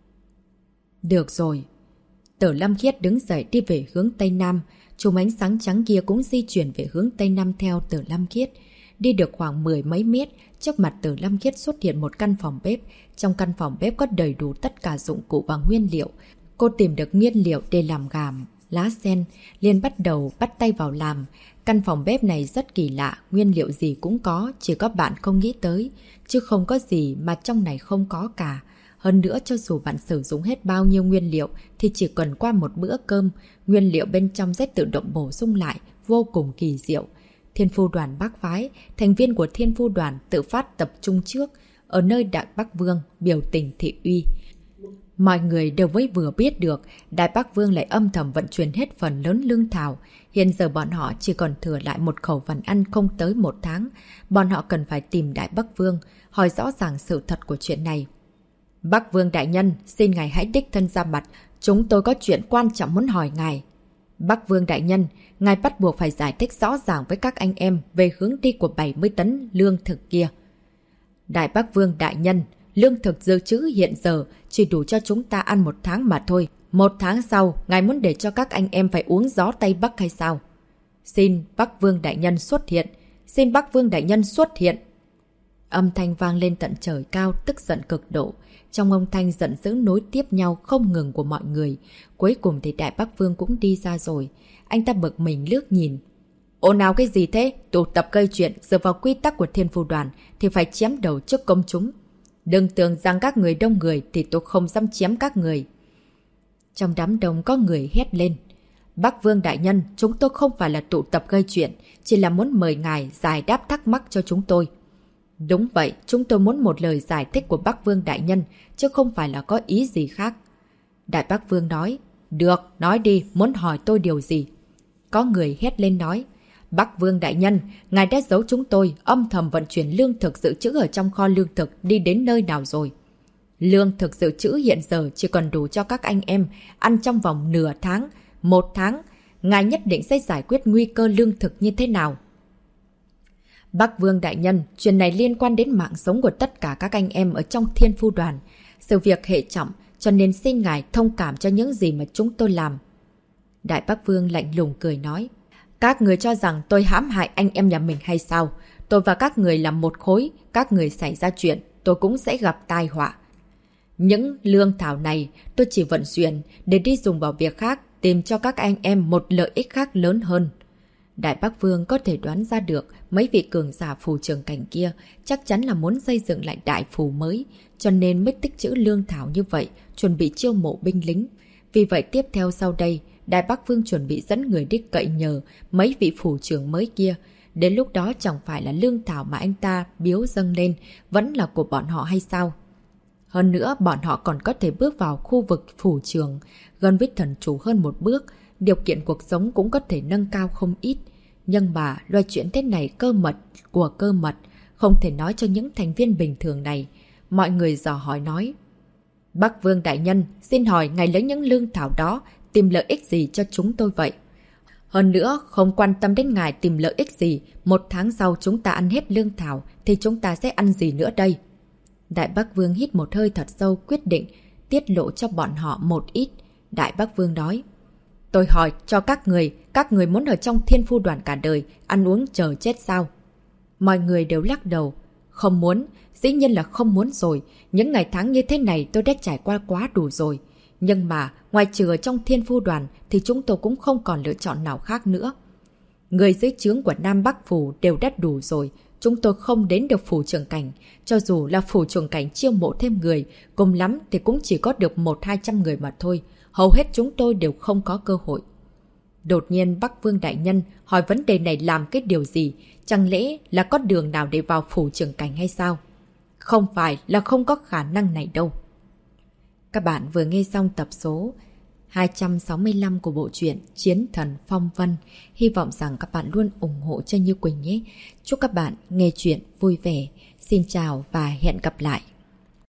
Được rồi. Từ Lam Khiết đứng dậy đi về hướng Tây Nam, chùm ánh sáng trắng kia cũng di chuyển về hướng Tây Nam theo Từ Lam Khiết. Đi được khoảng 10 mấy mét, trước mặt Từ Lam Khiết xuất hiện một căn phòng bếp. Trong căn phòng bếp có đầy đủ tất cả dụng cụ và nguyên liệu. Cô tìm được nguyên liệu để làm gà lá sen, liền bắt đầu bắt tay vào làm. Căn phòng bếp này rất kỳ lạ, nguyên liệu gì cũng có, chỉ có bạn không nghĩ tới, chứ không có gì mà trong này không có cả. Hơn nữa cho dù bạn sử dụng hết bao nhiêu nguyên liệu thì chỉ cần qua một bữa cơm, nguyên liệu bên trong sẽ tự động bổ sung lại, vô cùng kỳ diệu. Thiên Phu Đoàn Bắc phái, thành viên của Thiên Phu Đoàn tự phát tập trung trước, ở nơi Đại Bắc Vương biểu tình thị uy. Mọi người đều mới vừa biết được, Đại Bắc Vương lại âm thầm vận chuyển hết phần lớn lương thảo. Hiện giờ bọn họ chỉ còn thừa lại một khẩu phần ăn không tới 1 tháng. Bọn họ cần phải tìm Đại Bắc Vương, hỏi rõ ràng sự thật của chuyện này. Bắc Vương đại nhân, xin ngài hãy đích thân ra mặt, chúng tôi có chuyện quan trọng muốn hỏi ngài. Bắc Vương đại nhân, ngài bắt buộc phải giải thích rõ ràng với các anh em về hướng đi của 70 tấn lương thực kia. Đại Bắc Vương đại nhân, lương thực dự trữ hiện giờ chỉ đủ cho chúng ta ăn 1 tháng mà thôi. 1 tháng sau, ngài muốn để cho các anh em phải uống gió Tây Bắc hay sao? Xin Bắc Vương đại nhân xuất hiện. Xin Bắc Vương đại nhân xuất hiện. Âm thanh vang lên tận trời cao, tức giận cực độ. Trong âm thanh giận dữ nối tiếp nhau không ngừng của mọi người. Cuối cùng thì Đại Bắc Vương cũng đi ra rồi. Anh ta bực mình liếc nhìn. Ồn ào cái gì thế? Tụ tập gây chuyện dựa vào quy tắc của Thiên Phu Đoàn thì phải chém đầu trước công chúng. Đừng tưởng rằng các người đông người thì tôi không dám chém các người. Trong đám đông có người hét lên. Bắc Vương đại nhân, chúng tôi không phải là tụ tập gây chuyện, chỉ là muốn mời ngài giải đáp thắc mắc cho chúng tôi. Đúng vậy, chúng tôi muốn một lời giải thích của Bắc Vương đại nhân, chứ không phải là có ý gì khác. Đại Bắc Vương nói. Được, nói đi, muốn hỏi tôi điều gì? Có người hét lên nói. Bắc Vương đại nhân, ngài đã giấu chúng tôi âm thầm vận chuyển lương thực dự trữ ở trong kho lương thực đi đến nơi nào rồi? Lương thực dự trữ hiện giờ chỉ còn đủ cho các anh em ăn trong vòng nửa tháng, 1 tháng. Ngài nhất định sẽ giải quyết nguy cơ lương thực như thế nào? Bắc Vương đại nhân, chuyện này liên quan đến mạng sống của tất cả các anh em ở trong Thiên Phu Đoàn. Sự việc hệ trọng, cho nên xin ngài thông cảm cho những gì mà chúng tôi làm. Đại Bắc Vương lạnh lùng cười nói. Các người cho rằng tôi hãm hại anh em nhà mình hay sao? Tôi và các người làm một khối, các người xảy ra chuyện, tôi cũng sẽ gặp tai họa. Những lương thảo này tôi chỉ vận chuyển để đi dùng vào việc khác, tìm cho các anh em một lợi ích khác lớn hơn. Đại Bắc Vương có thể đoán ra được mấy vị cường giả phù trường cảnh kia chắc chắn là muốn xây dựng lại đại phù mới, cho nên mới tích trữ lương thảo như vậy, chuẩn bị chiêu mộ binh lính. Vì vậy tiếp theo sau đây, Đại Bắc Vương chuẩn bị dẫn người đi cậy nhờ mấy vị phủ trưởng mới kia. Đến lúc đó chẳng phải là lương thảo mà anh ta biếu dâng lên vẫn là của bọn họ hay sao? Hơn nữa, bọn họ còn có thể bước vào khu vực phủ trường, gần với thần chủ hơn một bước, điều kiện cuộc sống cũng có thể nâng cao không ít. Nhưng mà loài chuyện thế này cơ mật của cơ mật, không thể nói cho những thành viên bình thường này. Mọi người dò hỏi nói. Bắc Vương đại nhân, xin hỏi ngài lấy những lương thảo đó tìm lợi ích gì cho chúng tôi vậy? Hơn nữa, không quan tâm đến ngài tìm lợi ích gì, 1 tháng sau chúng ta ăn hết lương thảo thì chúng ta sẽ ăn gì nữa đây? Đại Bắc Vương hít một hơi thật sâu, quyết định tiết lộ cho bọn họ một ít. Đại Bắc Vương nói. Tôi hỏi cho các người muốn ở trong Thiên Phu Đoàn cả đời, ăn uống chờ chết sao? Mọi người đều lắc đầu. Không muốn, dĩ nhiên là không muốn rồi. Những ngày tháng như thế này tôi đã trải qua quá đủ rồi. Nhưng mà, ngoài trừ ở trong Thiên Phu Đoàn thì chúng tôi cũng không còn lựa chọn nào khác nữa. Người dưới trướng của Nam Bắc Phủ đều đã đủ rồi. Chúng tôi không đến được phủ trưởng cảnh. Cho dù là phủ trưởng cảnh chiêu mộ thêm người, cùng lắm thì cũng chỉ có được 100-200 người mà thôi. Hầu hết chúng tôi đều không có cơ hội. Đột nhiên Bắc Vương đại nhân hỏi vấn đề này làm cái điều gì? Chẳng lẽ là có đường nào để vào phủ trưởng cảnh hay sao? Không phải là không có khả năng này đâu. Các bạn vừa nghe xong tập số 265 của bộ truyện Chiến Thần Phong Vân. Hy vọng rằng các bạn luôn ủng hộ cho Như Quỳnh nhé. Chúc các bạn nghe chuyện vui vẻ. Xin chào và hẹn gặp lại.